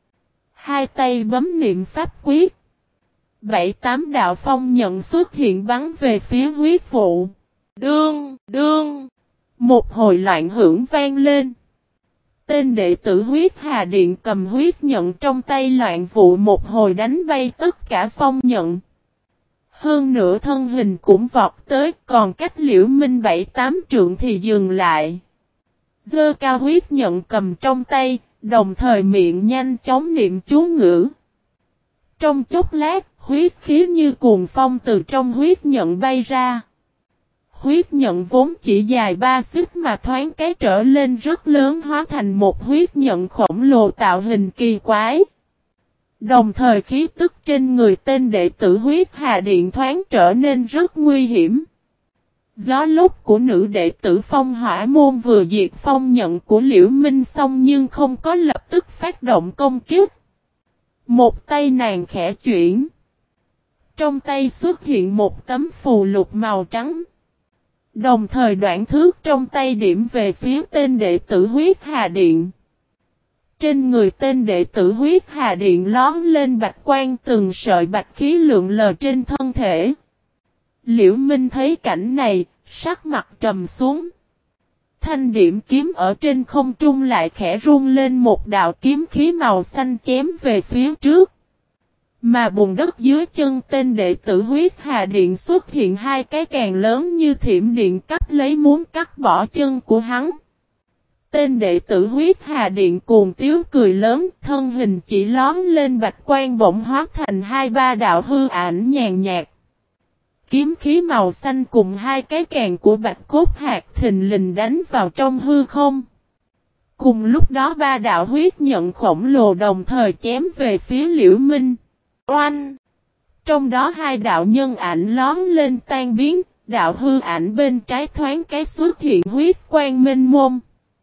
hai tay bấm niệm pháp quyết. 7-8 đạo phong nhận xuất hiện bắn về phía huyết vụ. Đương, đương, một hồi loạn hưởng vang lên. Tên đệ tử huyết hà điện cầm huyết nhận trong tay loạn vụ một hồi đánh bay tất cả phong nhận. Hơn nữa thân hình cũng vọt tới, còn cách Liễu Minh 7-8 trượng thì dừng lại. Giơ cao huyết nhận cầm trong tay, đồng thời miệng nhanh chóng niệm chú ngữ. Trong chốc lát, huyết khí như cuồng phong từ trong huyết nhận bay ra. Huyết nhận vốn chỉ dài 3 xích mà thoáng cái trở lên rất lớn, hóa thành một huyết nhận khổng lồ tạo hình kỳ quái. Đồng thời khí tức trên người tên đệ tử huyết hà điện thoáng trở nên rất nguy hiểm. Gió lốc của nữ đệ tử Phong Hỏa Môn vừa diệt phong nhận của Liễu Minh xong nhưng không có lập tức phát động công kích. Một tay nàng khẽ chuyển. Trong tay xuất hiện một tấm phù lục màu trắng. Đồng thời đoạn thước trong tay điểm về phía tên đệ tử huyết hà điện. Trên người tên đệ tử huyết hà điện lón lên bạch quang, từng sợi bạch khí lượn lờ trên thân thể. Liễu Minh thấy cảnh này, sắc mặt trầm xuống. Thanh điểm kiếm ở trên không trung lại khẽ rung lên, một đạo kiếm khí màu xanh chém về phía trước. Mà bùn đất dưới chân tên đệ tử huyết hà điện xuất hiện hai cái càng lớn như thiểm điện cắt lấy muốn cắt bỏ chân của hắn. Tên đệ tử Huyết Hà Điện cuồng tiếu cười lớn, thân hình chỉ lóm lên bạch quang bỗng hóa thành hai ba đạo hư ảnh nhàn nhạt. Kiếm khí màu xanh cùng hai cái kèn của bạch cốt hạt thình lình đánh vào trong hư không. Cùng lúc đó ba đạo huyết nhận khổng lồ đồng thời chém về phía Liễu Minh. Oanh! Trong đó hai đạo nhân ảnh lóm lên tan biến, đạo hư ảnh bên trái thoáng cái xuất hiện huyết quang mênh mông.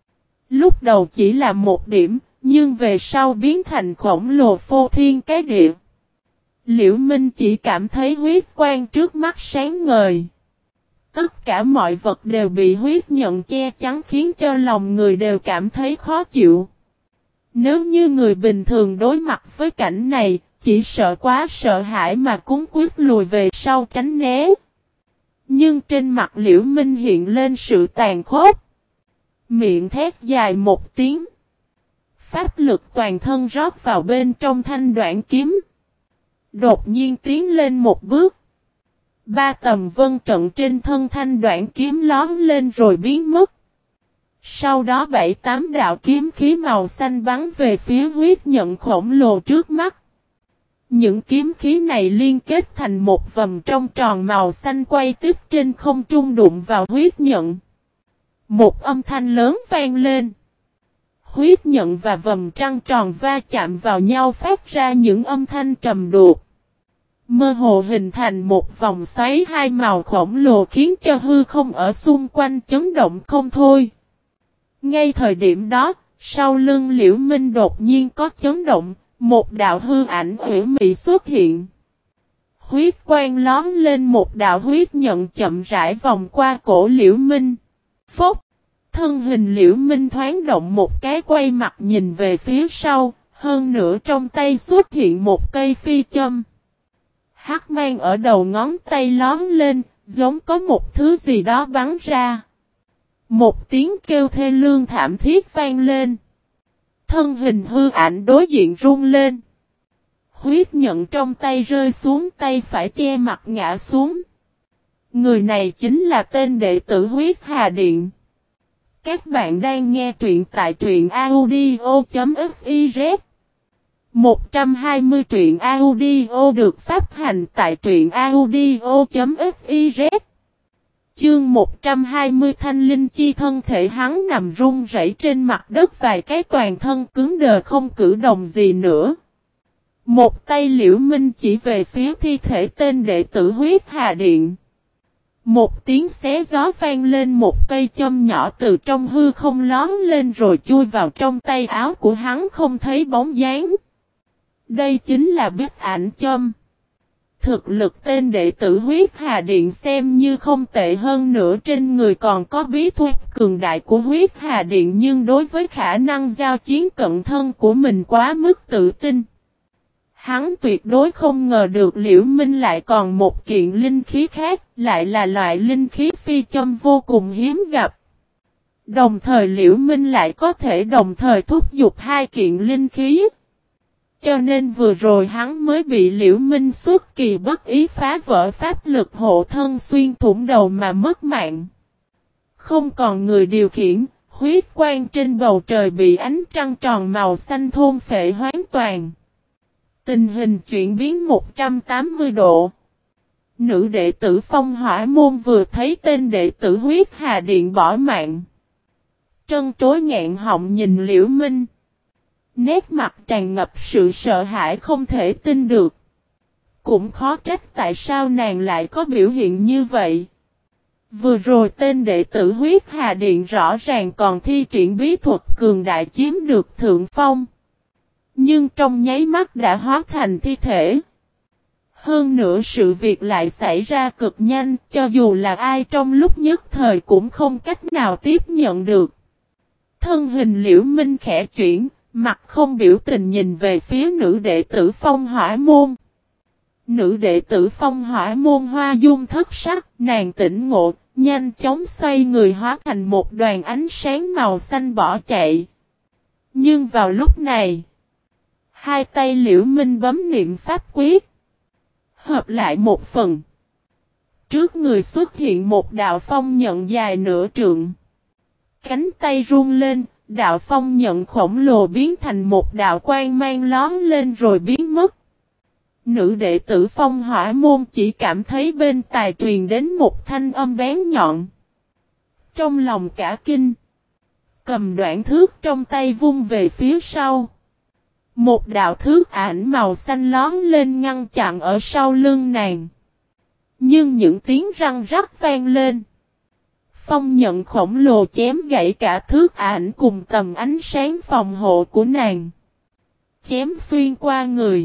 Lúc đầu chỉ là một điểm, nhưng về sau biến thành khổng lồ phô thiên cái địa. Liễu Minh chỉ cảm thấy huyết quang trước mắt sáng ngời. Tất cả mọi vật đều bị huyết nhận che chắn khiến cho lòng người đều cảm thấy khó chịu. Nếu như người bình thường đối mặt với cảnh này, chỉ sợ quá sợ hãi mà cuống quýt lùi về sau tránh né. Nhưng trên mặt Liễu Minh hiện lên sự tàn khốc. Miệng thét dài một tiếng. Pháp lực toàn thân rót vào bên trong thanh đoạn kiếm. Đột nhiên tiến lên một bước. Ba tầm vân trận trên thân thanh đoạn kiếm lóm lên rồi biến mất. Sau đó bảy tám đạo kiếm khí màu xanh bắn về phía huyết nhận khổng lồ trước mắt. Những kiếm khí này liên kết thành một vòng trong tròn màu xanh quay tiếp trên không trung đụng vào huyết nhận. Một âm thanh lớn vang lên. Huyết nhận và vòng trăng tròn va chạm vào nhau phát ra những âm thanh trầm đục. Mơ hồ hình thành một vòng xoáy hai màu khổng lồ khiến cho hư không ở xung quanh chấn động không thôi. Ngay thời điểm đó, sau lưng Liễu Minh đột nhiên có chấn động, một đạo hư ảnh ủy mị xuất hiện. Huyết quang lóm lên một đạo huyết nhận chậm rãi vòng qua cổ Liễu Minh. Phốc! Thân hình Liễu Minh thoáng động một cái quay mặt nhìn về phía sau, hơn nữa trong tay xuất hiện một cây phi châm. Hắc mang ở đầu ngón tay lóm lên, giống có một thứ gì đó bắn ra. Một tiếng kêu thê lương thảm thiết vang lên. Thân hình hư ảnh đối diện run lên. Huyết nhận trong tay rơi xuống, tay phải che mặt ngã xuống. Người này chính là tên đệ tử Huyết Hà Điện. Các bạn đang nghe truyện tại truyện audio.fiz 120 truyện audio được phát hành tại truyện audio.fiz. Chương 120 Thanh Linh Chi thân thể hắn nằm run rẩy trên mặt đất vài cái toàn thân cứng đờ không cử động gì nữa. Một tay Liễu Minh chỉ về phía thi thể tên đệ tử Huyết Hà Điện. Một tiếng xé gió vang lên, một cây châm nhỏ từ trong hư không lóm lên rồi chui vào trong tay áo của hắn không thấy bóng dáng. Đây chính là Bích Ảnh Châm. Thực lực tên đệ tử Huyết Hà Điện xem như không tệ, hơn nữa trên người còn có bí thuật cường đại của Huyết Hà Điện, nhưng đối với khả năng giao chiến cận thân của mình quá mức tự tin. Hắn tuyệt đối không ngờ được Liễu Minh lại còn một kiện linh khí khác, lại là loại linh khí phi châm vô cùng hiếm gặp. Đồng thời Liễu Minh lại có thể đồng thời thúc giục hai kiện linh khí. Cho nên vừa rồi hắn mới bị Liễu Minh xuất kỳ bất ý phá vỡ pháp lực hộ thân xuyên thủng đầu mà mất mạng. Không còn người điều khiển, huyết quang trên bầu trời bị ánh trăng tròn màu xanh thôn phệ hoàn toàn. Tình hình chuyển biến 180 độ. Nữ đệ tử Phong Hỏa Môn vừa thấy tên đệ tử Huyết Hà Điện bỏ mạng. Trân trối nghẹn họng nhìn Liễu Minh. Nét mặt tràn ngập sự sợ hãi không thể tin được. Cũng khó trách tại sao nàng lại có biểu hiện như vậy. Vừa rồi tên đệ tử Huyết Hà Điện rõ ràng còn thi triển bí thuật cường đại chiếm được thượng phong. Nhưng trong nháy mắt đã hóa thành thi thể. Hơn nữa sự việc lại xảy ra cực nhanh, cho dù là ai trong lúc nhất thời cũng không cách nào tiếp nhận được. Thân hình Liễu Minh khẽ chuyển, mặt không biểu tình nhìn về phía nữ đệ tử Phong Hỏa Môn. Nữ đệ tử Phong Hỏa Môn hoa dung thất sắc, nàng tỉnh ngộ, nhanh chóng xoay người hóa thành một đoàn ánh sáng màu xanh bỏ chạy. Nhưng vào lúc này, hai tay Liễu Minh bấm niệm pháp quyết, hợp lại một phần. Trước người xuất hiện một đạo phong nhận dài nửa trượng. Cánh tay run lên, đạo phong nhận khổng lồ biến thành một đạo quang mang lóm lên rồi biến mất. Nữ đệ tử Phong Hỏa Môn chỉ cảm thấy bên tai truyền đến một thanh âm bén nhọn. Trong lòng cả kinh, cầm đoạn thước trong tay vung về phía sau. Một đạo thước ảnh màu xanh lóm lên ngăn chặn ở sau lưng nàng. Nhưng những tiếng răng rắc vang lên. Phong nhận khổng lồ chém gãy cả thước ảnh cùng tầm ánh sáng phòng hộ của nàng. Chém xuyên qua người.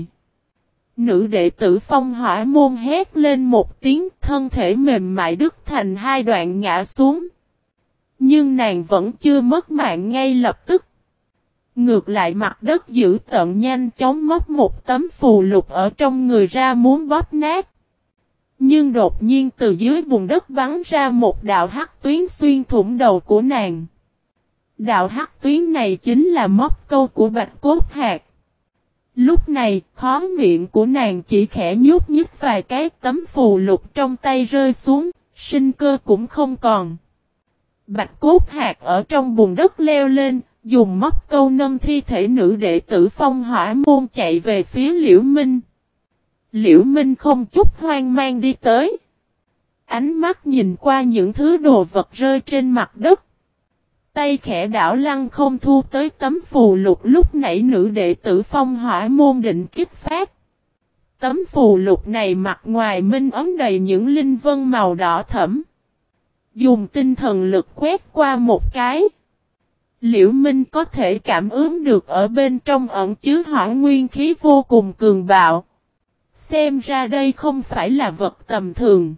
Nữ đệ tử Phong Hỏa Môn hét lên một tiếng, thân thể mềm mại đứt thành hai đoạn ngã xuống. Nhưng nàng vẫn chưa mất mạng ngay lập tức. Ngược lại mặt đất dữ tợn nhanh chóng móc một tấm phù lục ở trong người ra muốn bóp nát. Nhưng đột nhiên từ dưới bùn đất bắn ra một đạo hắc tuyến xuyên thủng đầu của nàng. Đạo hắc tuyến này chính là móc câu của Bạch Cốt Hạc. Lúc này, khóe miệng của nàng chỉ khẽ nhúc nhích vài cái, tấm phù lục trong tay rơi xuống, sinh cơ cũng không còn. Bạch Cốt Hạc ở trong bùn đất leo lên, dùng móc câu nâng thi thể nữ đệ tử Phong Hỏa Môn chạy về phía Liễu Minh. Liễu Minh không chút hoang mang đi tới. Ánh mắt nhìn qua những thứ đồ vật rơi trên mặt đất. Tay khẽ đảo lăng không thu tới tấm phù lục lúc nãy nữ đệ tử Phong Hỏa Môn định kích phát. Tấm phù lục này mặt ngoài minh ấn đầy những linh vân màu đỏ thẫm. Dùng tinh thần lực quét qua một cái. Liễu Minh có thể cảm ứng được ở bên trong ẩn chứa hỏa nguyên khí vô cùng cường bạo. Xem ra đây không phải là vật tầm thường.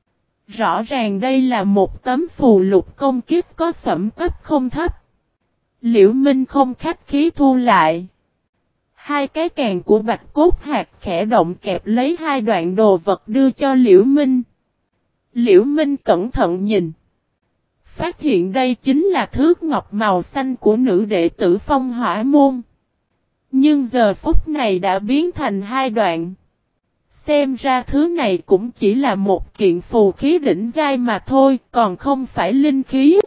Rõ ràng đây là một tấm phù lục công kích có phẩm cấp không thấp. Liễu Minh không khách khí thu lại. Hai cái càng của Bạch Cốt Hạc khẽ động kẹp lấy hai đoạn đồ vật đưa cho Liễu Minh. Liễu Minh cẩn thận nhìn. Phát hiện đây chính là thước ngọc màu xanh của nữ đệ tử Phong Hỏa Môn. Nhưng giờ phút này đã biến thành hai đoạn. Xem ra thứ này cũng chỉ là một kiện phù khí đỉnh giai mà thôi, còn không phải linh khí.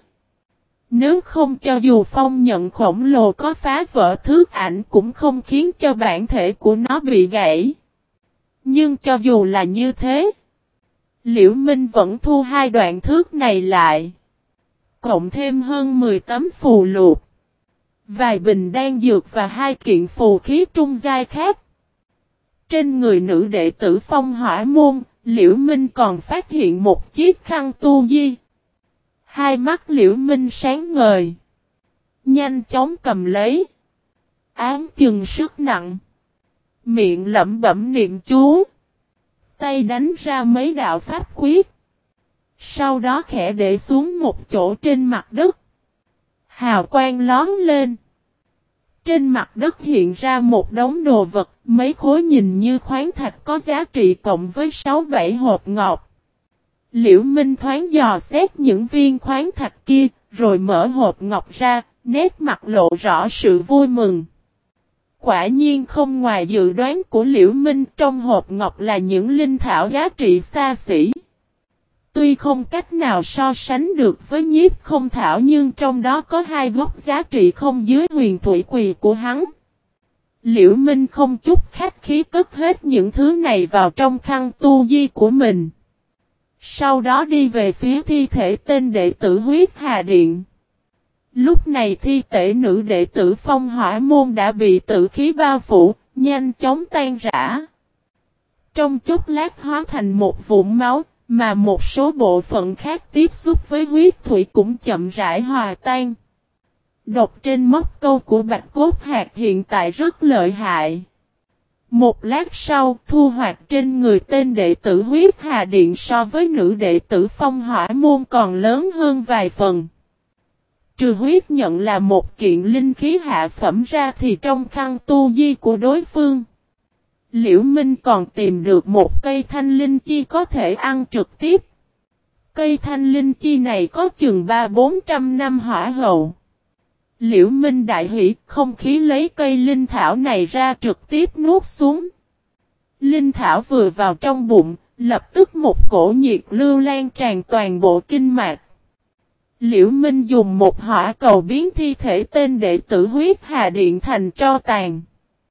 Nếu không cho dù phong nhận khổng lồ có phá vỡ thước ảnh cũng không khiến cho bản thể của nó bị gãy. Nhưng cho dù là như thế, Liễu Minh vẫn thu hai đoạn thước này lại. Cộng thêm hơn 10 tấm phù lục, vài bình đan dược và hai kiện phù khí trung giai khác. Trên người nữ đệ tử Phong Hỏa Môn, Liễu Minh còn phát hiện một chiếc khăn tu di. Hai mắt Liễu Minh sáng ngời. Nhanh chóng cầm lấy. Ám chừng sức nặng. Miệng lẩm bẩm niệm chú. Tay đánh ra mấy đạo pháp quyết. Sau đó khẽ để xuống một chỗ trên mặt đất. Hào quang lóm lên. Trên mặt đất hiện ra một đống đồ vật, mấy khối nhìn như khoáng thạch có giá trị cộng với 6-7 hộp ngọc. Liễu Minh thoáng dò xét những viên khoáng thạch kia, rồi mở hộp ngọc ra, nét mặt lộ rõ sự vui mừng. Quả nhiên không ngoài dự đoán của Liễu Minh, trong hộp ngọc là những linh thảo giá trị xa xỉ. Tuy không cách nào so sánh được với nhiếp không thảo nhưng trong đó có hai gốc giá trị không dưới huyền thủy quỳ của hắn. Liễu Minh không chút khách khí cất hết những thứ này vào trong khăn tu di của mình. Sau đó đi về phía thi thể tên đệ tử Huyết Hà Điện. Lúc này thi thể nữ đệ tử Phong Hỏa Môn đã bị tử khí bao phủ, nhanh chóng tan rã. Trong chốc lát hóa thành một vụn máu, mà một số bộ phận khác tiếp xúc với huyết thủy cũng chậm rãi hòa tan. Độc trên móc câu của Bạch Cốt Hạc hiện tại rất lợi hại. Một lát sau, thu hoạch trên người tên đệ tử Huyết Hà Điện so với nữ đệ tử Phong Hỏa Môn còn lớn hơn vài phần. Trừ huyết nhận là một kiện linh khí hạ phẩm ra thì trong khăn tu di của đối phương, Liễu Minh còn tìm được một cây thanh linh chi có thể ăn trực tiếp. Cây thanh linh chi này có chừng 300-400 năm hỏa hậu. Liễu Minh đại hỉ, không khí lấy cây linh thảo này ra trực tiếp nuốt xuống. Linh thảo vừa vào trong bụng, lập tức một cổ nhiệt lưu lan tràn toàn bộ kinh mạch. Liễu Minh dùng một hỏa cầu biến thi thể tên đệ tử Huyết Hà Điện thành tro tàn.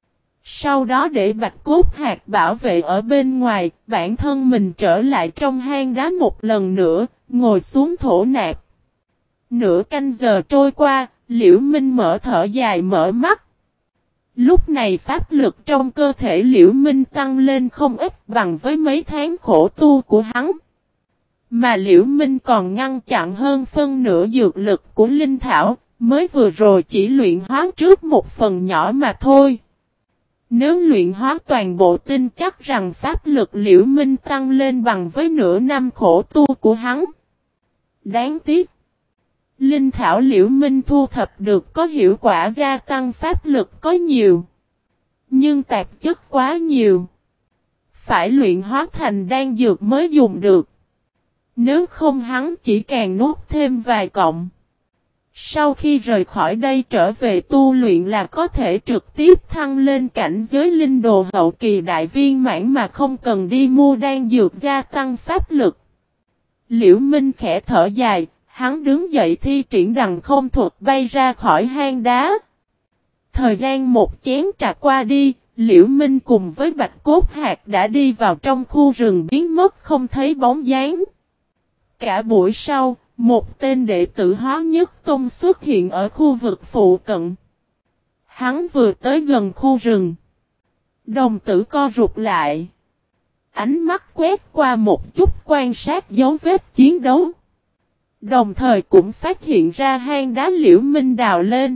Sau đó để Bạch Cốt Hạc bảo vệ ở bên ngoài, bản thân mình trở lại trong hang đá một lần nữa, ngồi xuống thổ nạp. Nửa canh giờ trôi qua, Liễu Minh mở thở dài mở mắt. Lúc này pháp lực trong cơ thể Liễu Minh tăng lên không ít bằng với mấy tháng khổ tu của hắn. Mà Liễu Minh còn ngăn chặn hơn phân nửa dược lực của Linh Thảo, mới vừa rồi chỉ luyện hóa trước một phần nhỏ mà thôi. Nếu luyện hóa toàn bộ tin chắc rằng pháp lực Liễu Minh tăng lên bằng với nửa năm khổ tu của hắn. Đáng tiếc. Linh Thảo Liễu Minh thu thập được có hiệu quả gia tăng pháp lực có nhiều. Nhưng tạp chất quá nhiều. Phải luyện hóa thành đan dược mới dùng được. Nếu không hắn chỉ càng nuốt thêm vài cọng. Sau khi rời khỏi đây trở về tu luyện là có thể trực tiếp thăng lên cảnh giới linh đồ hậu kỳ đại viên mãn mà không cần đi mua đan dược gia tăng pháp lực. Liễu Minh khẽ thở dài, hắn đứng dậy thi triển đằng không thuật bay ra khỏi hang đá. Thời gian một chén trà qua đi, Liễu Minh cùng với Bạch Cốt Hạc đã đi vào trong khu rừng biến mất không thấy bóng dáng. Cả buổi sau, một tên đệ tử Hóa Nhất Tông xuất hiện ở khu vực phụ cận. Hắn vừa tới gần khu rừng. Đồng tử co rụt lại. Ánh mắt quét qua một chút quan sát dấu vết chiến đấu. Đồng thời cũng phát hiện ra hang đá Liễu Minh đào lên.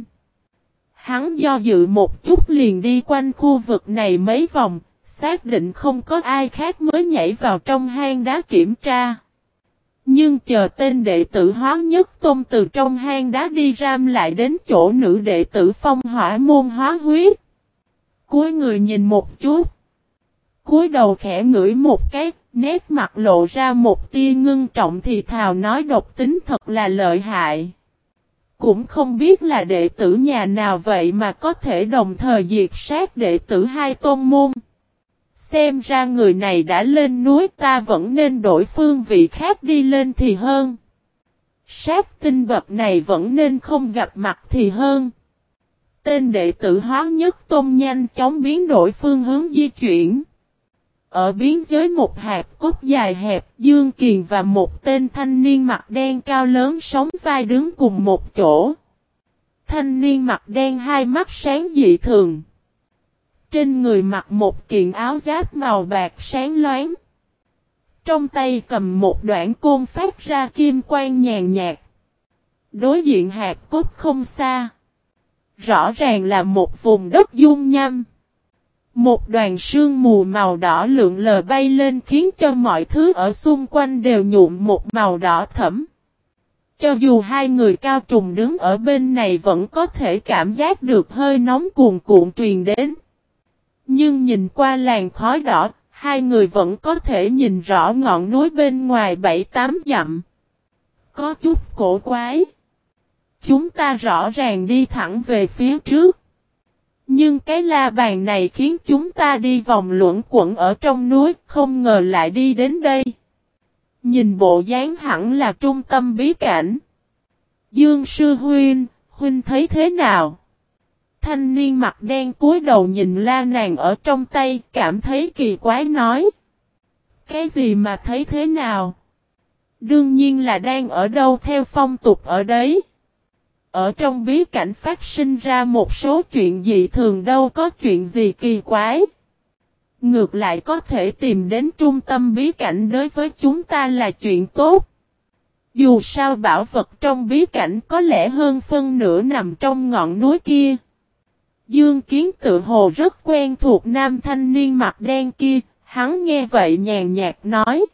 Hắn do dự một chút liền đi quanh khu vực này mấy vòng, xác định không có ai khác mới nhảy vào trong hang đá kiểm tra. Nhưng chờ tên đệ tử Hóa Nhất Tôn từ trong hang đá đi ram lại đến chỗ nữ đệ tử Phong Hỏa môn hóa huyết. Cúi người nhìn một chút. Cúi đầu khẽ ngửi một cái, nét mặt lộ ra một tia ngưng trọng thì thào nói độc tính thật là lợi hại. Cũng không biết là đệ tử nhà nào vậy mà có thể đồng thời diệt sát đệ tử hai tôn môn. Xem ra người này đã lên núi ta vẫn nên đổi phương vị khác đi lên thì hơn. Sát tinh bậc này vẫn nên không gặp mặt thì hơn. Tên đệ tử Hóa Nhất Tôn nhanh chóng biến đổi phương hướng di chuyển. Ở biên giới một hạp cốt dài hẹp, Dương Kiền và một tên thanh niên mặt đen cao lớn sóng vai đứng cùng một chỗ. Thanh niên mặt đen hai mắt sáng dị thường. Trên người mặc một kiện áo giáp màu bạc sáng loáng. Trong tay cầm một đoạn côn phát ra kim quang nhàn nhạt. Đối diện hạp cốt không xa. Rõ ràng là một vùng đất dung nham. Một đoàn sương mù màu đỏ lượn lờ bay lên khiến cho mọi thứ ở xung quanh đều nhuộm một màu đỏ thẫm. Cho dù hai người cao trùng đứng ở bên này vẫn có thể cảm giác được hơi nóng cuồn cuộn truyền đến. Nhưng nhìn qua làn khói đỏ, hai người vẫn có thể nhìn rõ ngọn núi bên ngoài 7-8 dặm. Có chút cổ quái. Chúng ta rõ ràng đi thẳng về phía trước. Nhưng cái la bàn này khiến chúng ta đi vòng luẩn quẩn ở trong núi, không ngờ lại đi đến đây. Nhìn bộ dáng hẳn là trung tâm bí cảnh. Dương sư huynh thấy thế nào? Thanh niên mặt đen cúi đầu nhìn la nàng ở trong tay, cảm thấy kỳ quái nói. Cái gì mà thấy thế nào? Đương nhiên là đang ở đâu theo phong tục ở đấy. Ở trong bí cảnh phát sinh ra một số chuyện dị thường đâu có chuyện gì kỳ quái. Ngược lại có thể tìm đến trung tâm bí cảnh đối với chúng ta là chuyện tốt. Dù sao bảo vật trong bí cảnh có lẽ hơn phân nửa nằm trong ngọn núi kia. Dương Kiến tự hồ rất quen thuộc nam thanh niên mặt đen kia, hắn nghe vậy nhàn nhạt nói.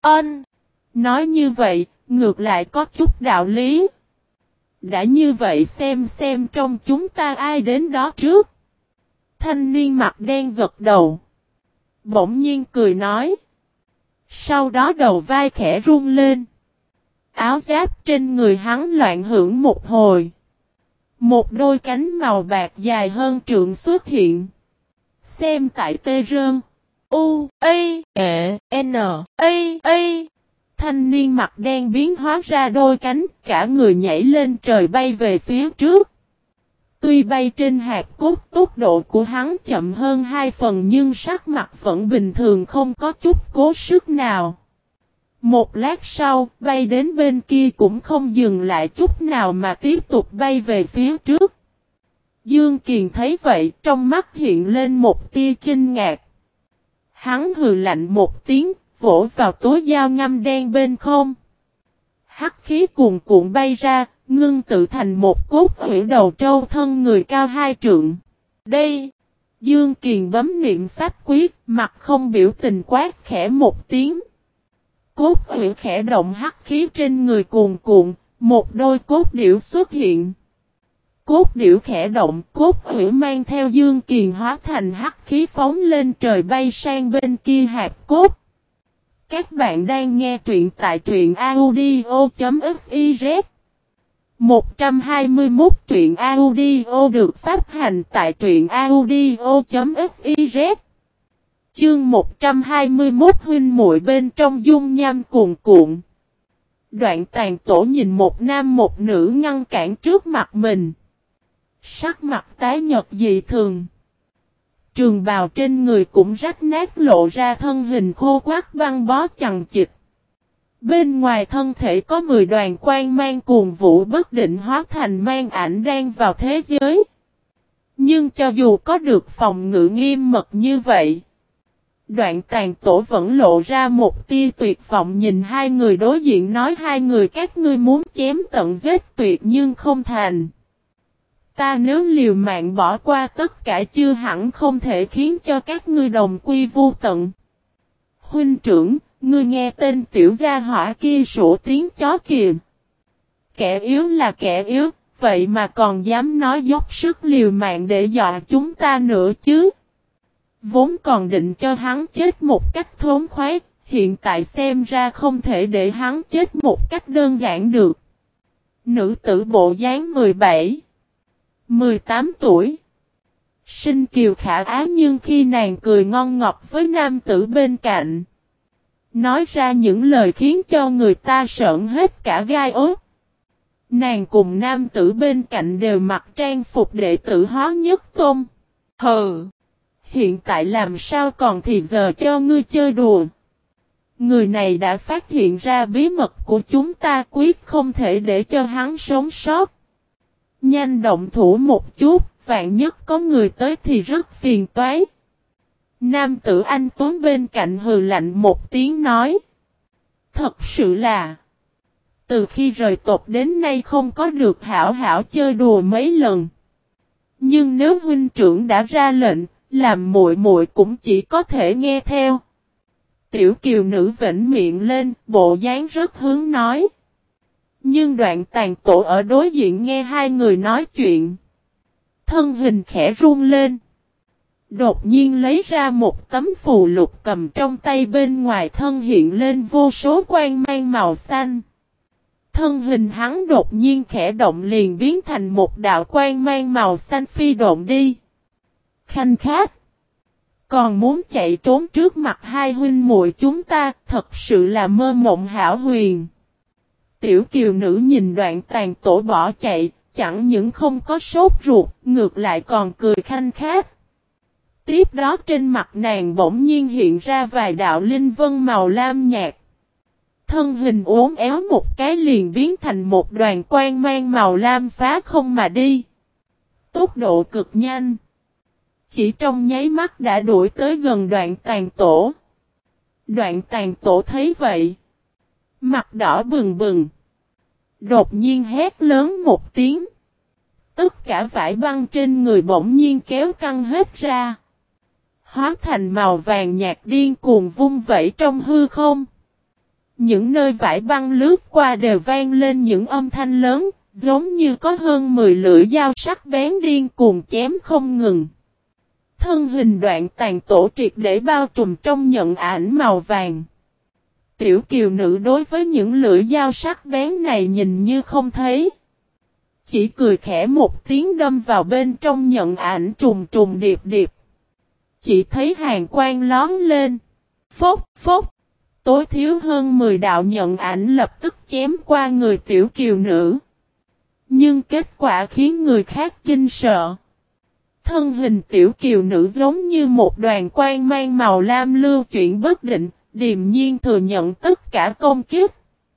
Nói như vậy, ngược lại có chút đạo lý. Đã như vậy xem trong chúng ta ai đến đó trước. Thanh niên mặt đen gật đầu. Bỗng nhiên cười nói. Sau đó đầu vai khẽ run lên. Áo giáp trên người hắn loạn hưởng một hồi. Một đôi cánh màu bạc dài hơn trượng xuất hiện. Xem tại tê rơn. U, A, E, N, A. Thanh niên mặt đen biến hóa ra đôi cánh, cả người nhảy lên trời bay về phía trước. Tuy bay trên hạt cốt tốc độ của hắn chậm hơn 2 phần nhưng sắc mặt vẫn bình thường không có chút cố sức nào. Một lát sau, bay đến bên kia cũng không dừng lại chút nào mà tiếp tục bay về phía trước. Dương Kiền thấy vậy, trong mắt hiện lên một tia kinh ngạc. Hắn hừ lạnh một tiếng, vỗ vào túi dao ngăm đen bên không. Hắc khí cuồn cuộn bay ra, ngưng tự thành một cốt hủy đầu trâu thân người cao 2 trượng. Đây! Dương Kiền bấm niệm pháp quyết, mặt không biểu tình quát khẽ một tiếng. Cốt hủy khẽ động hắc khí trên người cuồn cuộn, một đôi cốt điểu xuất hiện. Cốt điểu khẽ động, cốt hủy mang theo Dương Kiền hóa thành hắc khí phóng lên trời bay sang bên kia hạt cốt. Các bạn đang nghe truyện tại truyện audio.fiz 121 truyện audio được phát hành tại truyện audio.fiz Chương 121 huynh muội bên trong dung nham cuồn cuộn. Đoạn Tàn Tổ nhìn một nam một nữ ngăn cản trước mặt mình. Sắc mặt tái nhợt dị thường. Trường bào trên người cũng rách nát lộ ra thân hình khô quắt băng bó chằng chịt. Bên ngoài thân thể có 10 đoàn quang mang cuồng vũ bất định hóa thành mang ảnh đang vào thế giới. Nhưng cho dù có được phòng ngự nghiêm mật như vậy, Đoạn Tàn Tổ vẫn lộ ra một tia tuyệt vọng nhìn hai người đối diện nói hai người các ngươi muốn chém tận giết tuyệt nhưng không thành. Ta nếu liều mạng bỏ qua tất cả chưa hẳn không thể khiến cho các ngươi đồng quy vu tận. Huynh trưởng, ngươi nghe tên tiểu gia hỏa kia sủa tiếng chó kìa. Kẻ yếu là kẻ yếu, vậy mà còn dám nói dốc sức liều mạng để dọa chúng ta nữa chứ. Vốn còn định cho hắn chết một cách thống khoái, hiện tại xem ra không thể để hắn chết một cách đơn giản được. Nữ tử bộ dáng 17, 18 tuổi. Sinh kiều khả ái nhưng khi nàng cười ngon ngọt với nam tử bên cạnh, nói ra những lời khiến cho người ta sởn hết cả gai ốt. Nàng cùng nam tử bên cạnh đều mặc trang phục đệ tử Hóa Nhất Tôn. Hừ! Hiện tại làm sao còn thì giờ cho ngươi chơi đùa. Người này đã phát hiện ra bí mật của chúng ta quyết không thể để cho hắn sống sót. Nhanh động thủ một chút, vạn nhất có người tới thì rất phiền toái. Nam tử anh Tuấn bên cạnh hừ lạnh một tiếng nói. Thật sự là, từ khi rời tộc đến nay không có được hảo hảo chơi đùa mấy lần. Nhưng nếu huynh trưởng đã ra lệnh, làm muội muội cũng chỉ có thể nghe theo. Tiểu kiều nữ vểnh miệng lên, bộ dáng rất hướng nói. Nhưng Đoạn Tàn Tổ ở đối diện nghe hai người nói chuyện. Thân hình khẽ run lên. Đột nhiên lấy ra một tấm phù lục cầm trong tay bên ngoài thân hiện lên vô số quang mang màu xanh. Thân hình hắn đột nhiên khẽ động liền biến thành một đạo quang mang màu xanh phi độn đi. Khanh khát. Còn muốn chạy trốn trước mặt hai huynh muội chúng ta, thật sự là mơ mộng hão huyền. Tiểu kiều nữ nhìn Đoạn Tàn Tổ bỏ chạy, chẳng những không có sốt ruột, ngược lại còn cười khanh khát. Tiếp đó trên mặt nàng bỗng nhiên hiện ra vài đạo linh vân màu lam nhạt. Thân hình uốn éo một cái liền biến thành một đoàn quang mang màu lam phá không mà đi. Tốc độ cực nhanh. Chỉ trong nháy mắt đã đuổi tới gần Đoạn Tàn Tổ. Đoạn Tàn Tổ thấy vậy. Mặt đỏ bừng bừng. Đột nhiên hét lớn một tiếng. Tất cả vải băng trên người bỗng nhiên kéo căng hết ra. Hóa thành màu vàng nhạt điên cuồng vung vẩy trong hư không. Những nơi vải băng lướt qua đều vang lên những âm thanh lớn, giống như có hơn 10 lưỡi dao sắc bén điên cuồng chém không ngừng. Thân hình Đoạn Tàn Tổ triệt để bao trùm trong nhận ảnh màu vàng. Tiểu kiều nữ đối với những lưỡi dao sắc bén này nhìn như không thấy. Chỉ cười khẽ một tiếng đâm vào bên trong nhận ảnh trùng trùng điệp điệp. Chỉ thấy hàn quang lón lên. Phốc phốc. tối thiếu hơn 10 đạo nhận ảnh lập tức chém qua người tiểu kiều nữ. Nhưng kết quả khiến người khác kinh sợ. Thân hình tiểu kiều nữ giống như một đoàn quang mang màu lam lưu chuyển bất định, điềm nhiên thừa nhận tất cả công kích.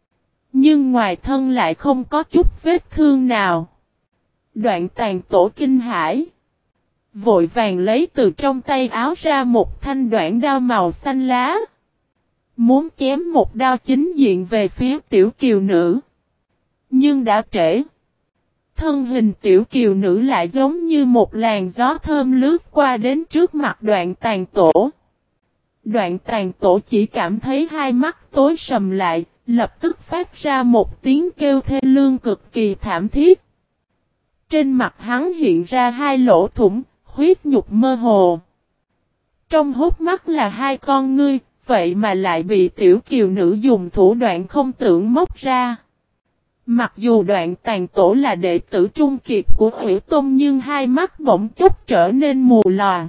Nhưng ngoài thân lại không có chút vết thương nào. Đoạn Tàn Tổ kinh hãi, vội vàng lấy từ trong tay áo ra một thanh đoạn đao màu xanh lá. Muốn chém một đao chính diện về phía tiểu kiều nữ. Nhưng đã trễ. Thân hình tiểu kiều nữ lại giống như một làn gió thơm lướt qua đến trước mặt Đoạn Tàn Tổ. Đoạn Tàn Tổ chỉ cảm thấy hai mắt tối sầm lại, lập tức phát ra một tiếng kêu thê lương cực kỳ thảm thiết. Trên mặt hắn hiện ra hai lỗ thủng, huyết nhục mơ hồ. Trong hốc mắt là hai con ngươi, vậy mà lại bị tiểu kiều nữ dùng thủ đoạn không tưởng móc ra. Mặc dù Đoạn Tàn Tổ là đệ tử trung kiệt của Hủy Tôn nhưng hai mắt bỗng chốc trở nên mù lòa.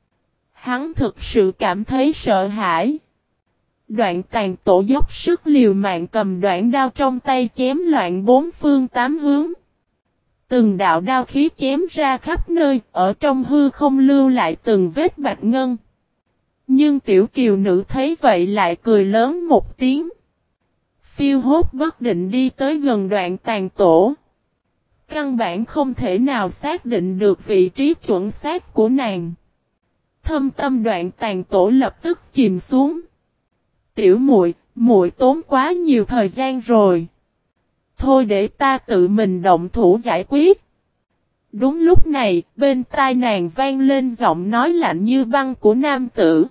Hắn thực sự cảm thấy sợ hãi. Đoạn Tàn Tổ dốc sức liều mạng cầm đoạn đao trong tay chém loạn bốn phương tám hướng. Từng đạo đao khí chém ra khắp nơi, ở trong hư không lưu lại từng vết bạch ngân. Nhưng tiểu kiều nữ thấy vậy lại cười lớn một tiếng. Phiêu hốt bất định đi tới gần Đoạn Tàn Tổ. Căn bản không thể nào xác định được vị trí chuẩn xác của nàng. Thâm tâm Đoạn Tàn Tổ lập tức chìm xuống. Tiểu muội, muội tốn quá nhiều thời gian rồi. Thôi để ta tự mình động thủ giải quyết. Đúng lúc này, bên tai nàng vang lên giọng nói lạnh như băng của nam tử.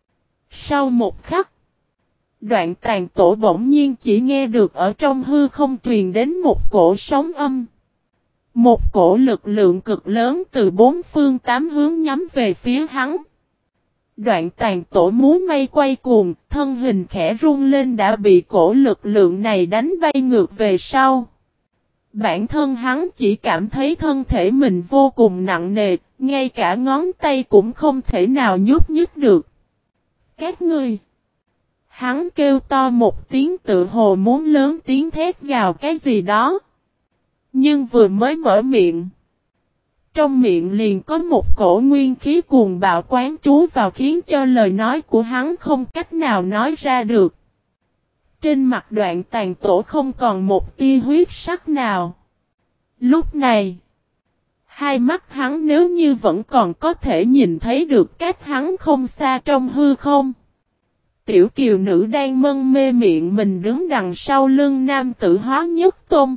Sau một khắc, Đoạn Tàn Tổ bỗng nhiên chỉ nghe được ở trong hư không truyền đến một cổ sóng âm. Một cổ lực lượng cực lớn từ bốn phương tám hướng nhắm về phía hắn. Đoạn Tàn Tổ múa may quay cuồng, thân hình khẽ run lên đã bị cổ lực lượng này đánh bay ngược về sau. Bản thân hắn chỉ cảm thấy thân thể mình vô cùng nặng nề, ngay cả ngón tay cũng không thể nào nhúc nhích được. Các ngươi! Hắn kêu to một tiếng tự hồ muốn lớn tiếng thét gào cái gì đó. Nhưng vừa mới mở miệng, trong miệng liền có một cổ nguyên khí cuồng bạo quán trú vào khiến cho lời nói của hắn không cách nào nói ra được. Trên mặt Đoạn Tàn Tổ không còn một tia huyết sắc nào. Lúc này, hai mắt hắn nếu như vẫn còn có thể nhìn thấy được cách hắn không xa trong hư không. Tiểu kiều nữ đang mân mê miệng mình đứng đằng sau lưng nam tử Hóa Nhất Tôn.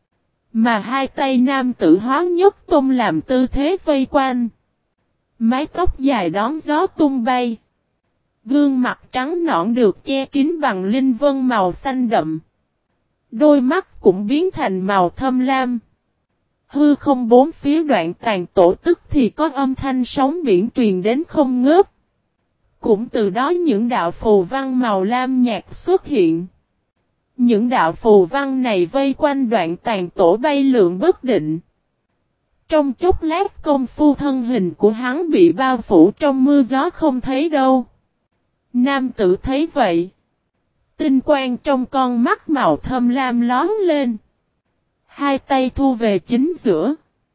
Mà hai tay nam tử Hóa Nhất Tôn làm tư thế vây quanh. Mái tóc dài đón gió tung bay. Gương mặt trắng nõn được che kín bằng linh vân màu xanh đậm. Đôi mắt cũng biến thành màu thâm lam. Hư không bốn phía Đoạn Tàn Tổ tức thì có âm thanh sóng biển truyền đến không ngớt. Cũng từ đó những đạo phù văn màu lam nhạt xuất hiện. Những đạo phù văn này vây quanh Đoạn Tàn Tổ bay lượn bất định. Trong chốc lát công phu thân hình của hắn bị bao phủ trong mưa gió không thấy đâu. Nam tử thấy vậy. Tinh quang trong con mắt màu thâm lam lóm lên. Hai tay thu về chính giữa.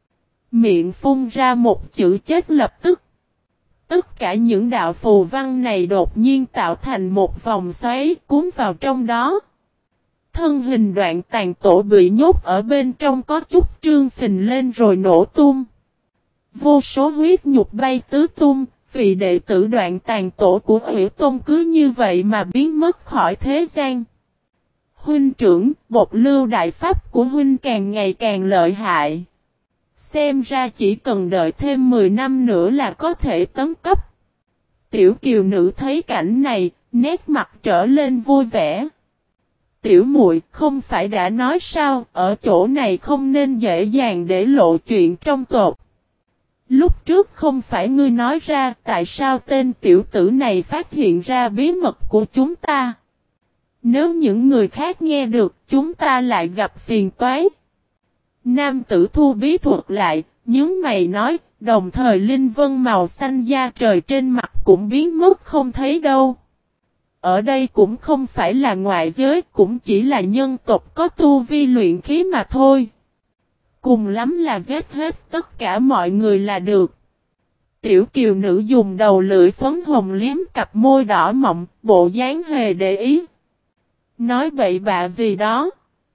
Miệng phun ra một chữ chết lập tức. Tất cả những đạo phù văn này đột nhiên tạo thành một vòng xoáy cuốn vào trong đó. Thân hình Đoạn Tàn Tổ bị nhốt ở bên trong có chút trương phình lên rồi nổ tung. Vô số huyết nhục bay tứ tung, vị đệ tử Đoạn Tàn Tổ của Hủy Tôn cứ như vậy mà biến mất khỏi thế gian. Huynh trưởng, bột lưu đại pháp của huynh càng ngày càng lợi hại. Xem ra chỉ cần đợi thêm 10 năm nữa là có thể tấn cấp. Tiểu kiều nữ thấy cảnh này, nét mặt trở lên vui vẻ. Tiểu muội không phải đã nói sao, ở chỗ này không nên dễ dàng để lộ chuyện trong tộc. Lúc trước không phải ngươi nói ra, tại sao tên tiểu tử này phát hiện ra bí mật của chúng ta? Nếu những người khác nghe được, chúng ta lại gặp phiền toái. Nam tử thu bí thuật lại, nhướng mày nói, đồng thời linh vân màu xanh da trời trên mặt cũng biến mất không thấy đâu. ở đây cũng không phải là ngoại giới, cũng chỉ là nhân tộc có tu vi luyện khí mà thôi. Cùng lắm là giết hết tất cả mọi người là được. Tiểu kiều nữ dùng đầu lưỡi phấn hồng liếm cặp môi đỏ mọng, bộ dáng hề để ý. Nói bậy bạ gì đó.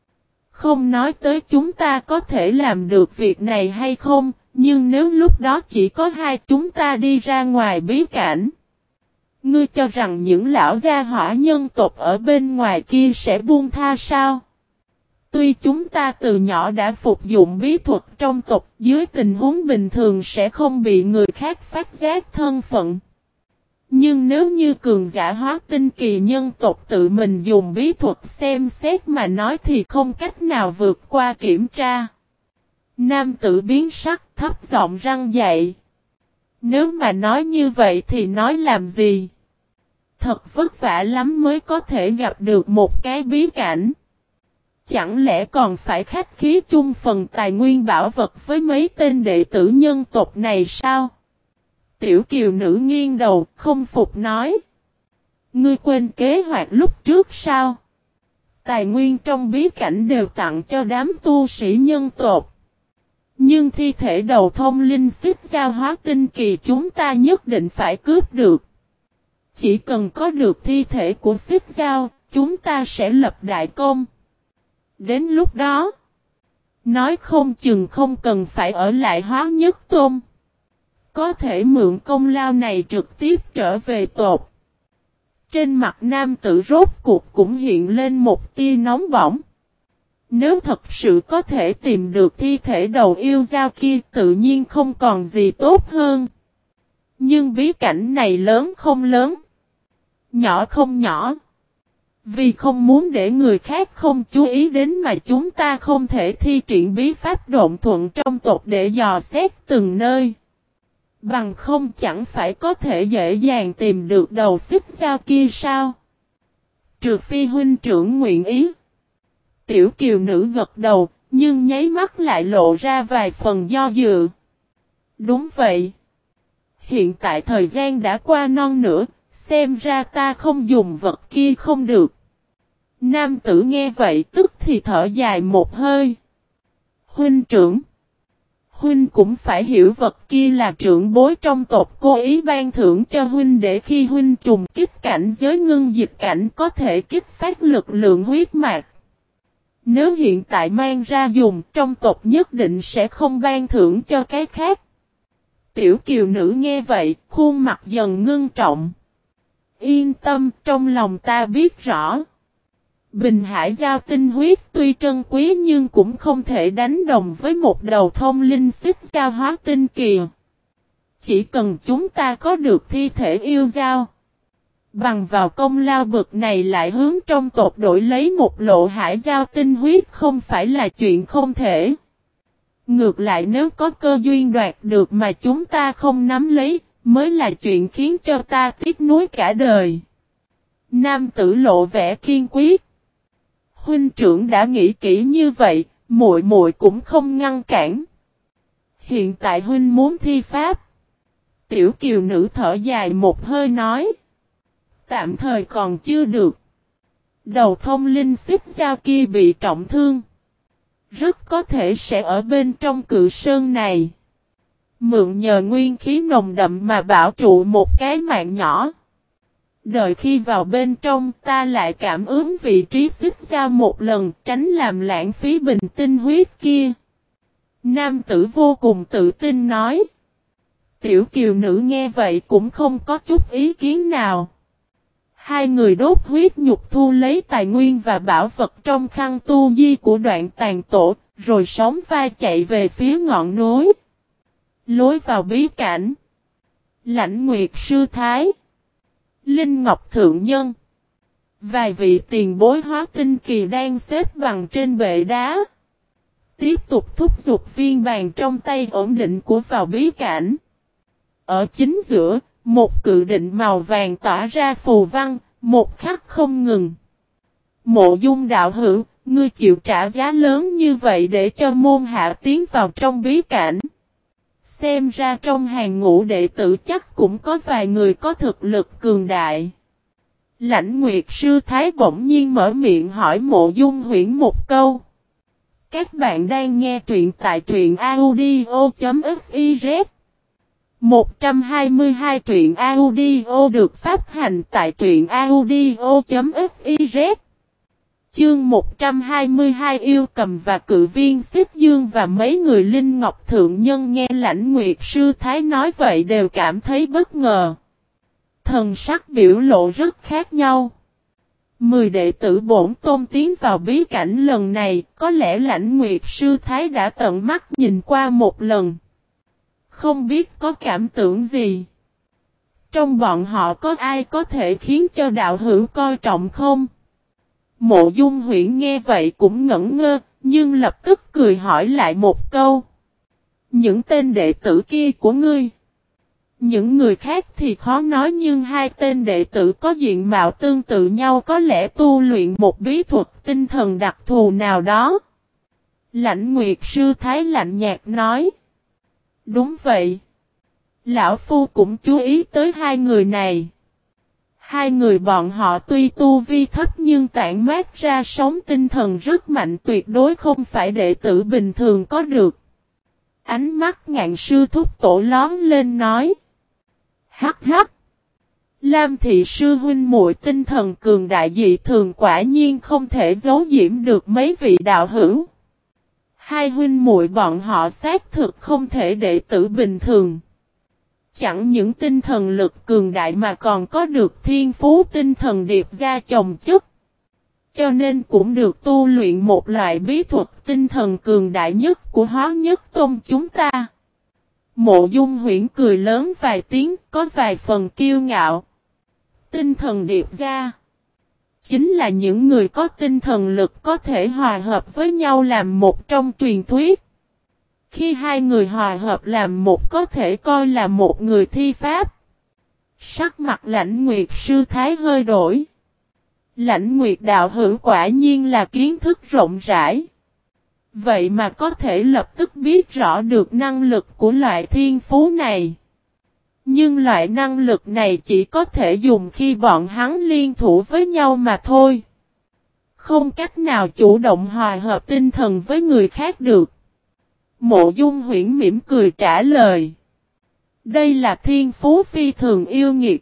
Không nói tới chúng ta có thể làm được việc này hay không, nhưng nếu lúc đó chỉ có hai chúng ta đi ra ngoài bí cảnh. Ngươi cho rằng những lão gia hỏa nhân tộc ở bên ngoài kia sẽ buông tha sao? Tuy chúng ta từ nhỏ đã phục dụng bí thuật trong tộc, dưới tình huống bình thường sẽ không bị người khác phát giác thân phận. Nhưng nếu như cường giả hóa tinh kỳ nhân tộc tự mình dùng bí thuật xem xét mà nói thì không cách nào vượt qua kiểm tra. Nam tử biến sắc thấp giọng răng dậy. Nếu mà nói như vậy thì nói làm gì? Thật vất vả lắm mới có thể gặp được một cái bí cảnh. Chẳng lẽ còn phải khách khí chung phần tài nguyên bảo vật với mấy tên đệ tử nhân tộc này sao? Tiểu kiều nữ nghiêng đầu, không phục nói. Ngươi quên kế hoạch lúc trước sao? Tài nguyên trong bí cảnh đều tặng cho đám tu sĩ nhân tộc. Nhưng thi thể đầu thông linh xích giao hóa tinh kỳ chúng ta nhất định phải cướp được. Chỉ cần có được thi thể của xích giao, chúng ta sẽ lập đại công. Đến lúc đó, nói không chừng không cần phải ở lại Hóa Nhất Tôn. Có thể mượn công lao này trực tiếp trở về tộc. Trên mặt nam tử rốt cuộc cũng hiện lên một tia nóng bỏng. Nếu thật sự có thể tìm được thi thể đầu yêu dao kia tự nhiên không còn gì tốt hơn. Nhưng bí cảnh này lớn không lớn, nhỏ không nhỏ. Vì không muốn để người khác không chú ý đến mà chúng ta không thể thi triển bí pháp độn thuận trong tộc để dò xét từng nơi. Bằng không chẳng phải có thể dễ dàng tìm được đầu xích dao kia sao? Trừ phi huynh trưởng nguyện ý. Tiểu kiều nữ gật đầu, nhưng nháy mắt lại lộ ra vài phần do dự. Đúng vậy. Hiện tại thời gian đã qua non nửa, xem ra ta không dùng vật kia không được. Nam tử nghe vậy tức thì thở dài một hơi. Huynh trưởng. Huynh cũng phải hiểu vật kia là trưởng bối trong tộc cố ý ban thưởng cho huynh để khi huynh trùng kích cảnh giới ngưng dịch cảnh có thể kích phát lực lượng huyết mạch. Nếu hiện tại mang ra dùng trong tộc nhất định sẽ không ban thưởng cho cái khác. Tiểu kiều nữ nghe vậy, khuôn mặt dần ngưng trọng. Yên tâm, trong lòng ta biết rõ. Bình hải giao tinh huyết tuy trân quý nhưng cũng không thể đánh đồng với một đầu thông linh xích giao hóa tinh kỳ. Chỉ cần chúng ta có được thi thể yêu giao. Bằng vào công lao bực này lại hướng trong tộc đổi lấy một lộ hải giao tinh huyết không phải là chuyện không thể. Ngược lại nếu có cơ duyên đoạt được mà chúng ta không nắm lấy, mới là chuyện khiến cho ta tiếc nuối cả đời. Nam tử lộ vẻ kiên quyết. Huynh trưởng đã nghĩ kỹ như vậy, muội muội cũng không ngăn cản. Hiện tại huynh muốn thi pháp. Tiểu kiều nữ thở dài một hơi nói. Tạm thời còn chưa được. Đầu thông linh xích giao kia bị trọng thương. Rất có thể sẽ ở bên trong cự sơn này. Mượn nhờ nguyên khí nồng đậm mà bảo trụ một cái mạng nhỏ. Đợi khi vào bên trong ta lại cảm ứng vị trí xích giao một lần tránh làm lãng phí bình tinh huyết kia. Nam tử vô cùng tự tin nói. Tiểu kiều nữ nghe vậy cũng không có chút ý kiến nào. Hai người đốt huyết nhục thu lấy tài nguyên và bảo vật trong khăn tu di của đoạn tàn tổ, rồi sóng vai chạy về phía ngọn núi. Lối vào bí cảnh. Lãnh Nguyệt Sư Thái. Linh Ngọc Thượng Nhân. Vài vị tiền bối hóa tinh kỳ đang xếp bằng trên bệ đá. Tiếp tục thúc giục viên bàn trong tay ổn định của vào bí cảnh. Ở chính giữa, một cự định màu vàng tỏa ra phù văn, một khắc không ngừng. Mộ Dung đạo hữu, ngươi chịu trả giá lớn như vậy để cho môn hạ tiến vào trong bí cảnh. Xem ra trong hàng ngũ đệ tử chắc cũng có vài người có thực lực cường đại. Lãnh Nguyệt sư thái bỗng nhiên mở miệng hỏi Mộ Dung Huyễn một câu. Các bạn đang nghe truyện tại truyện audio.fiz. 122 truyện audio được phát hành tại truyện audio.fiz. Chương 122 Yêu Cầm và Cự Viên Xích Dương và mấy người Linh Ngọc Thượng Nhân nghe Lãnh Nguyệt sư thái nói vậy đều cảm thấy bất ngờ. Thần sắc biểu lộ rất khác nhau. 10 đệ tử bổn tôn tiến vào bí cảnh lần này, có lẽ Lãnh Nguyệt sư thái đã tận mắt nhìn qua một lần. Không biết có cảm tưởng gì. Trong bọn họ có ai có thể khiến cho đạo hữu coi trọng không? Mộ Dung Huyễn nghe vậy cũng ngẩn ngơ, nhưng lập tức cười hỏi lại một câu. Những tên đệ tử kia của ngươi. Những người khác thì khó nói, nhưng hai tên đệ tử có diện mạo tương tự nhau có lẽ tu luyện một bí thuật tinh thần đặc thù nào đó. Lãnh Nguyệt sư thái lạnh nhạt nói. Đúng vậy. Lão Phu cũng chú ý tới hai người này. Hai người bọn họ tuy tu vi thấp nhưng tản mát ra sóng tinh thần rất mạnh, tuyệt đối không phải đệ tử bình thường có được. Ánh mắt Ngạn sư thúc tổ lón lên nói. Hắc hắc. Lam thị sư huynh muội tinh thần cường đại dị thường, quả nhiên không thể giấu giếm được mấy vị đạo hữu. Hai huynh muội bọn họ xác thực không thể đệ tử bình thường. Chẳng những tinh thần lực cường đại mà còn có được thiên phú tinh thần điệp ra chồng chất. Cho nên cũng được tu luyện một loại bí thuật tinh thần cường đại nhất của Hóa Nhất Tôn chúng ta. Mộ Dung Huyễn cười lớn vài tiếng, có vài phần kiêu ngạo. Tinh thần điệp ra chính là những người có tinh thần lực có thể hòa hợp với nhau làm một trong truyền thuyết. Khi hai người hòa hợp làm một có thể coi là một người thi pháp. Sắc mặt Lãnh Nguyệt sư thái hơi đổi. Lãnh Nguyệt đạo hữu quả nhiên là kiến thức rộng rãi. Vậy mà có thể lập tức biết rõ được năng lực của loại thiên phú này. Nhưng loại năng lực này chỉ có thể dùng khi bọn hắn liên thủ với nhau mà thôi. Không cách nào chủ động hòa hợp tinh thần với người khác được. Mộ Dung Huyễn mỉm cười trả lời. Đây là thiên phú phi thường yêu nghiệt.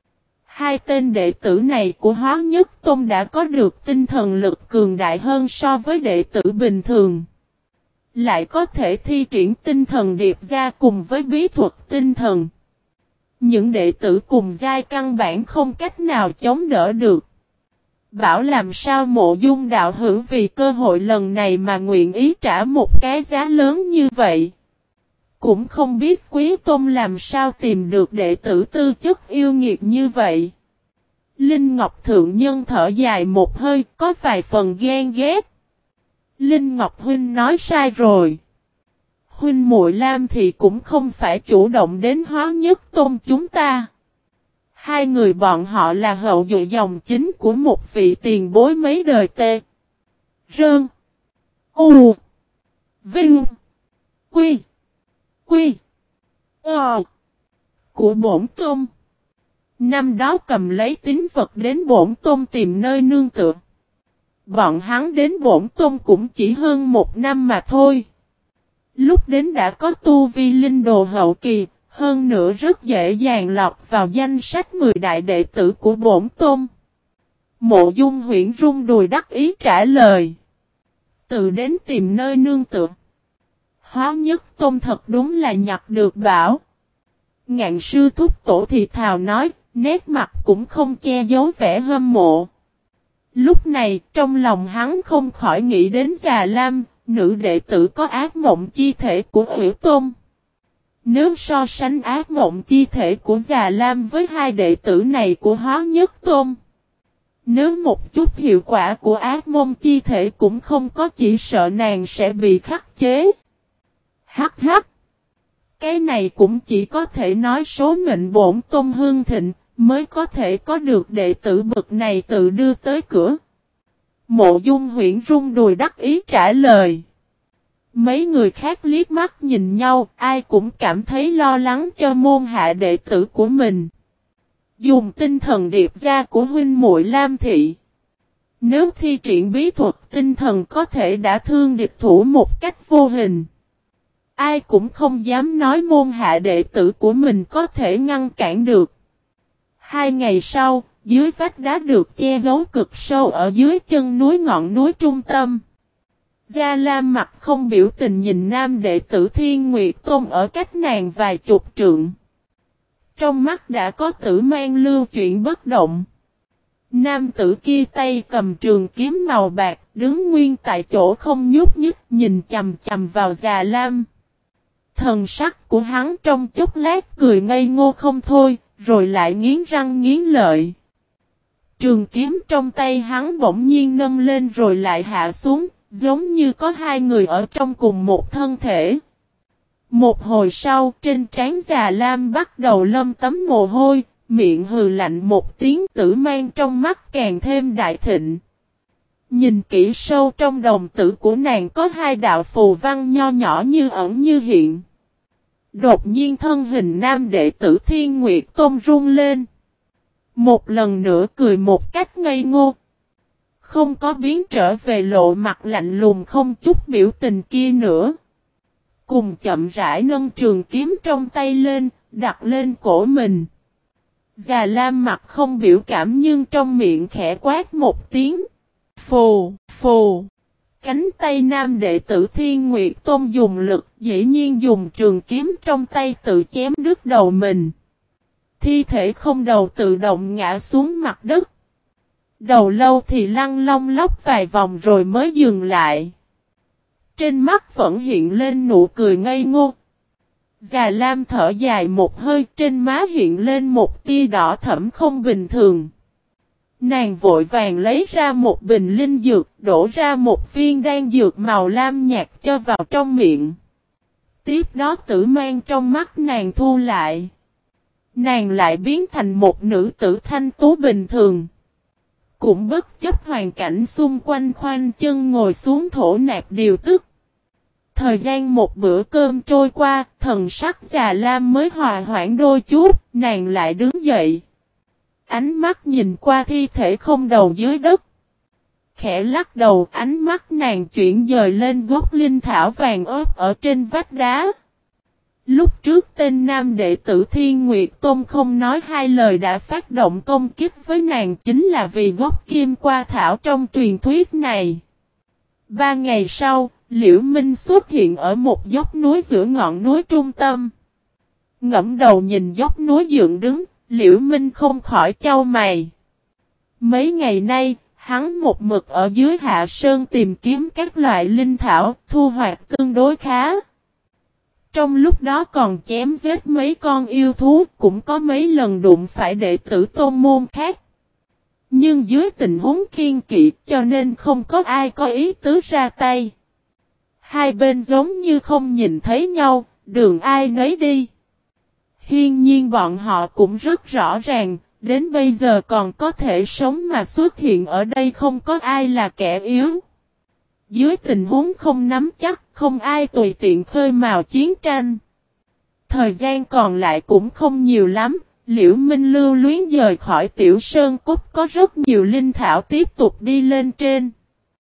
Hai tên đệ tử này của Hóa Nhất Tôn đã có được tinh thần lực cường đại hơn so với đệ tử bình thường. Lại có thể thi triển tinh thần điệp ra cùng với bí thuật tinh thần. Những đệ tử cùng giai căn bản không cách nào chống đỡ được. Bảo làm sao Mộ Dung đạo hữu vì cơ hội lần này mà nguyện ý trả một cái giá lớn như vậy. Cũng không biết Quý Tôn làm sao tìm được đệ tử tư chất yêu nghiệt như vậy. Linh Ngọc Thượng Nhân thở dài một hơi, có vài phần ghen ghét. Linh Ngọc huynh nói sai rồi. Huynh muội Lam thì cũng không phải chủ động đến Hóa Nhất Tôn chúng ta. Hai người bọn họ là hậu duệ dòng chính của một vị tiền bối mấy đời Tê, Rơn, U, Vinh, Quy, Quy, của bổn tôn. Năm đó cầm lấy tín vật đến bổn tôn tìm nơi nương tựa. Bọn hắn đến bổn tôn cũng chỉ hơn một năm mà thôi. Lúc đến đã có tu vi linh đồ hậu kỳ, hơn nữa rất dễ dàng lọt vào danh sách 10 đại đệ tử của bổn tôn. Mộ Dung Huyễn rung đùi đắc ý trả lời. Tự đến tìm nơi nương tựa. Hóa Nhất Tôn thật đúng là nhặt được bảo. Ngạn sư thúc tổ thì thào nói, nét mặt cũng không che giấu vẻ hâm mộ. Lúc này, trong lòng hắn không khỏi nghĩ đến Già Lam, nữ đệ tử có ác mộng chi thể của Hủy Tôn. Nếu so sánh ác mộng chi thể của Già Lam với hai đệ tử này của Hóa Nhất Tôn, nếu một chút hiệu quả của ác mộng chi thể cũng không có, chỉ sợ nàng sẽ bị khắc chế. Hắc hắc. Cái này cũng chỉ có thể nói số mệnh bổn tôn hương thịnh, mới có thể có được đệ tử bậc này tự đưa tới cửa. Mộ Dung Huyễn rung đùi đắc ý trả lời. Mấy người khác liếc mắt nhìn nhau, ai cũng cảm thấy lo lắng cho môn hạ đệ tử của mình. Dùng tinh thần điệp ra của huynh muội Lam Thị. Nếu thi triển bí thuật tinh thần có thể đã thương địch thủ một cách vô hình. Ai cũng không dám nói môn hạ đệ tử của mình có thể ngăn cản được. 2 ngày sau, dưới vách đá được che giấu cực sâu ở dưới chân núi ngọn núi trung tâm. Gia Lam mặt không biểu tình nhìn nam đệ tử Thiên Nguyệt Tôn ở cách nàng vài chục trượng. Trong mắt đã có tử mang lưu chuyển bất động. Nam tử kia tay cầm trường kiếm màu bạc, đứng nguyên tại chỗ không nhúc nhích, nhìn chằm chằm vào Già Lam. Thần sắc của hắn trong chốc lát cười ngây ngô không thôi, rồi lại nghiến răng nghiến lợi. Trường kiếm trong tay hắn bỗng nhiên nâng lên rồi lại hạ xuống, giống như có hai người ở trong cùng một thân thể. Một hồi sau, trên trán Già Lam bắt đầu lâm tấm mồ hôi, miệng hừ lạnh một tiếng, tử mang trong mắt càng thêm đại thịnh. Nhìn kỹ sâu trong đồng tử của nàng có hai đạo phù văn nho nhỏ như ẩn như hiện. Đột nhiên thân hình nam đệ tử Thiên Nguyệt Tôn run lên. Một lần nữa cười một cách ngây ngô. Không có biến trở về lộ mặt lạnh lùng không chút biểu tình kia nữa. Cùng chậm rãi nâng trường kiếm trong tay lên, đặt lên cổ mình. Già Lam mặt không biểu cảm nhưng trong miệng khẽ quát một tiếng. Phù, phù. Cánh tay nam đệ tử Thiên Nguyệt Tôn dùng lực, dĩ nhiên dùng trường kiếm trong tay tự chém đứt đầu mình. Thi thể không đầu tự động ngã xuống mặt đất. Đầu lâu thì lăn long lóc vài vòng rồi mới dừng lại. Trên mắt vẫn hiện lên nụ cười ngây ngô. Già Lam thở dài một hơi, trên má hiện lên một tia đỏ thẫm không bình thường. Nàng vội vàng lấy ra một bình linh dược, đổ ra một viên đan dược màu lam nhạt cho vào trong miệng. Tiếp đó tử mang trong mắt nàng thu lại. Nàng lại biến thành một nữ tử thanh tú bình thường. Cũng bất chấp hoàn cảnh xung quanh, khoanh chân ngồi xuống thổ nạp điều tức. Thời gian một bữa cơm trôi qua, thần sắc Già Lam mới hòa hoãn đôi chút, nàng lại đứng dậy. Ánh mắt nhìn qua thi thể không đầu dưới đất. Khẽ lắc đầu, ánh mắt nàng chuyển dời lên gốc linh thảo vàng ốp ở trên vách đá. Lúc trước tên nam đệ tử Thiên Nguyệt Tôn không nói hai lời đã phát động công kích với nàng chính là vì gốc kim qua thảo trong truyền thuyết này. 3 ngày sau, Liễu Minh xuất hiện ở một dốc núi giữa ngọn núi trung tâm. Ngẫm đầu nhìn dốc núi dựng đứng, Liễu Minh không khỏi chau mày. Mấy ngày nay, hắn một mực ở dưới hạ sơn tìm kiếm các loại linh thảo, thu hoạch tương đối khá. Trong lúc đó còn chém giết mấy con yêu thú, cũng có mấy lần đụng phải đệ tử tôn môn khác. Nhưng dưới tình huống kiên kỵ cho nên không có ai có ý tứ ra tay. Hai bên giống như không nhìn thấy nhau, đường ai nấy đi. Hiển nhiên bọn họ cũng rất rõ ràng, đến bây giờ còn có thể sống mà xuất hiện ở đây không có ai là kẻ yếu. Dưới tình huống không nắm chắc, không ai tùy tiện khơi mào chiến tranh. Thời gian còn lại cũng không nhiều lắm, Liễu Minh lưu luyến dời khỏi Tiểu Sơn Cốt có rất nhiều linh thảo tiếp tục đi lên trên.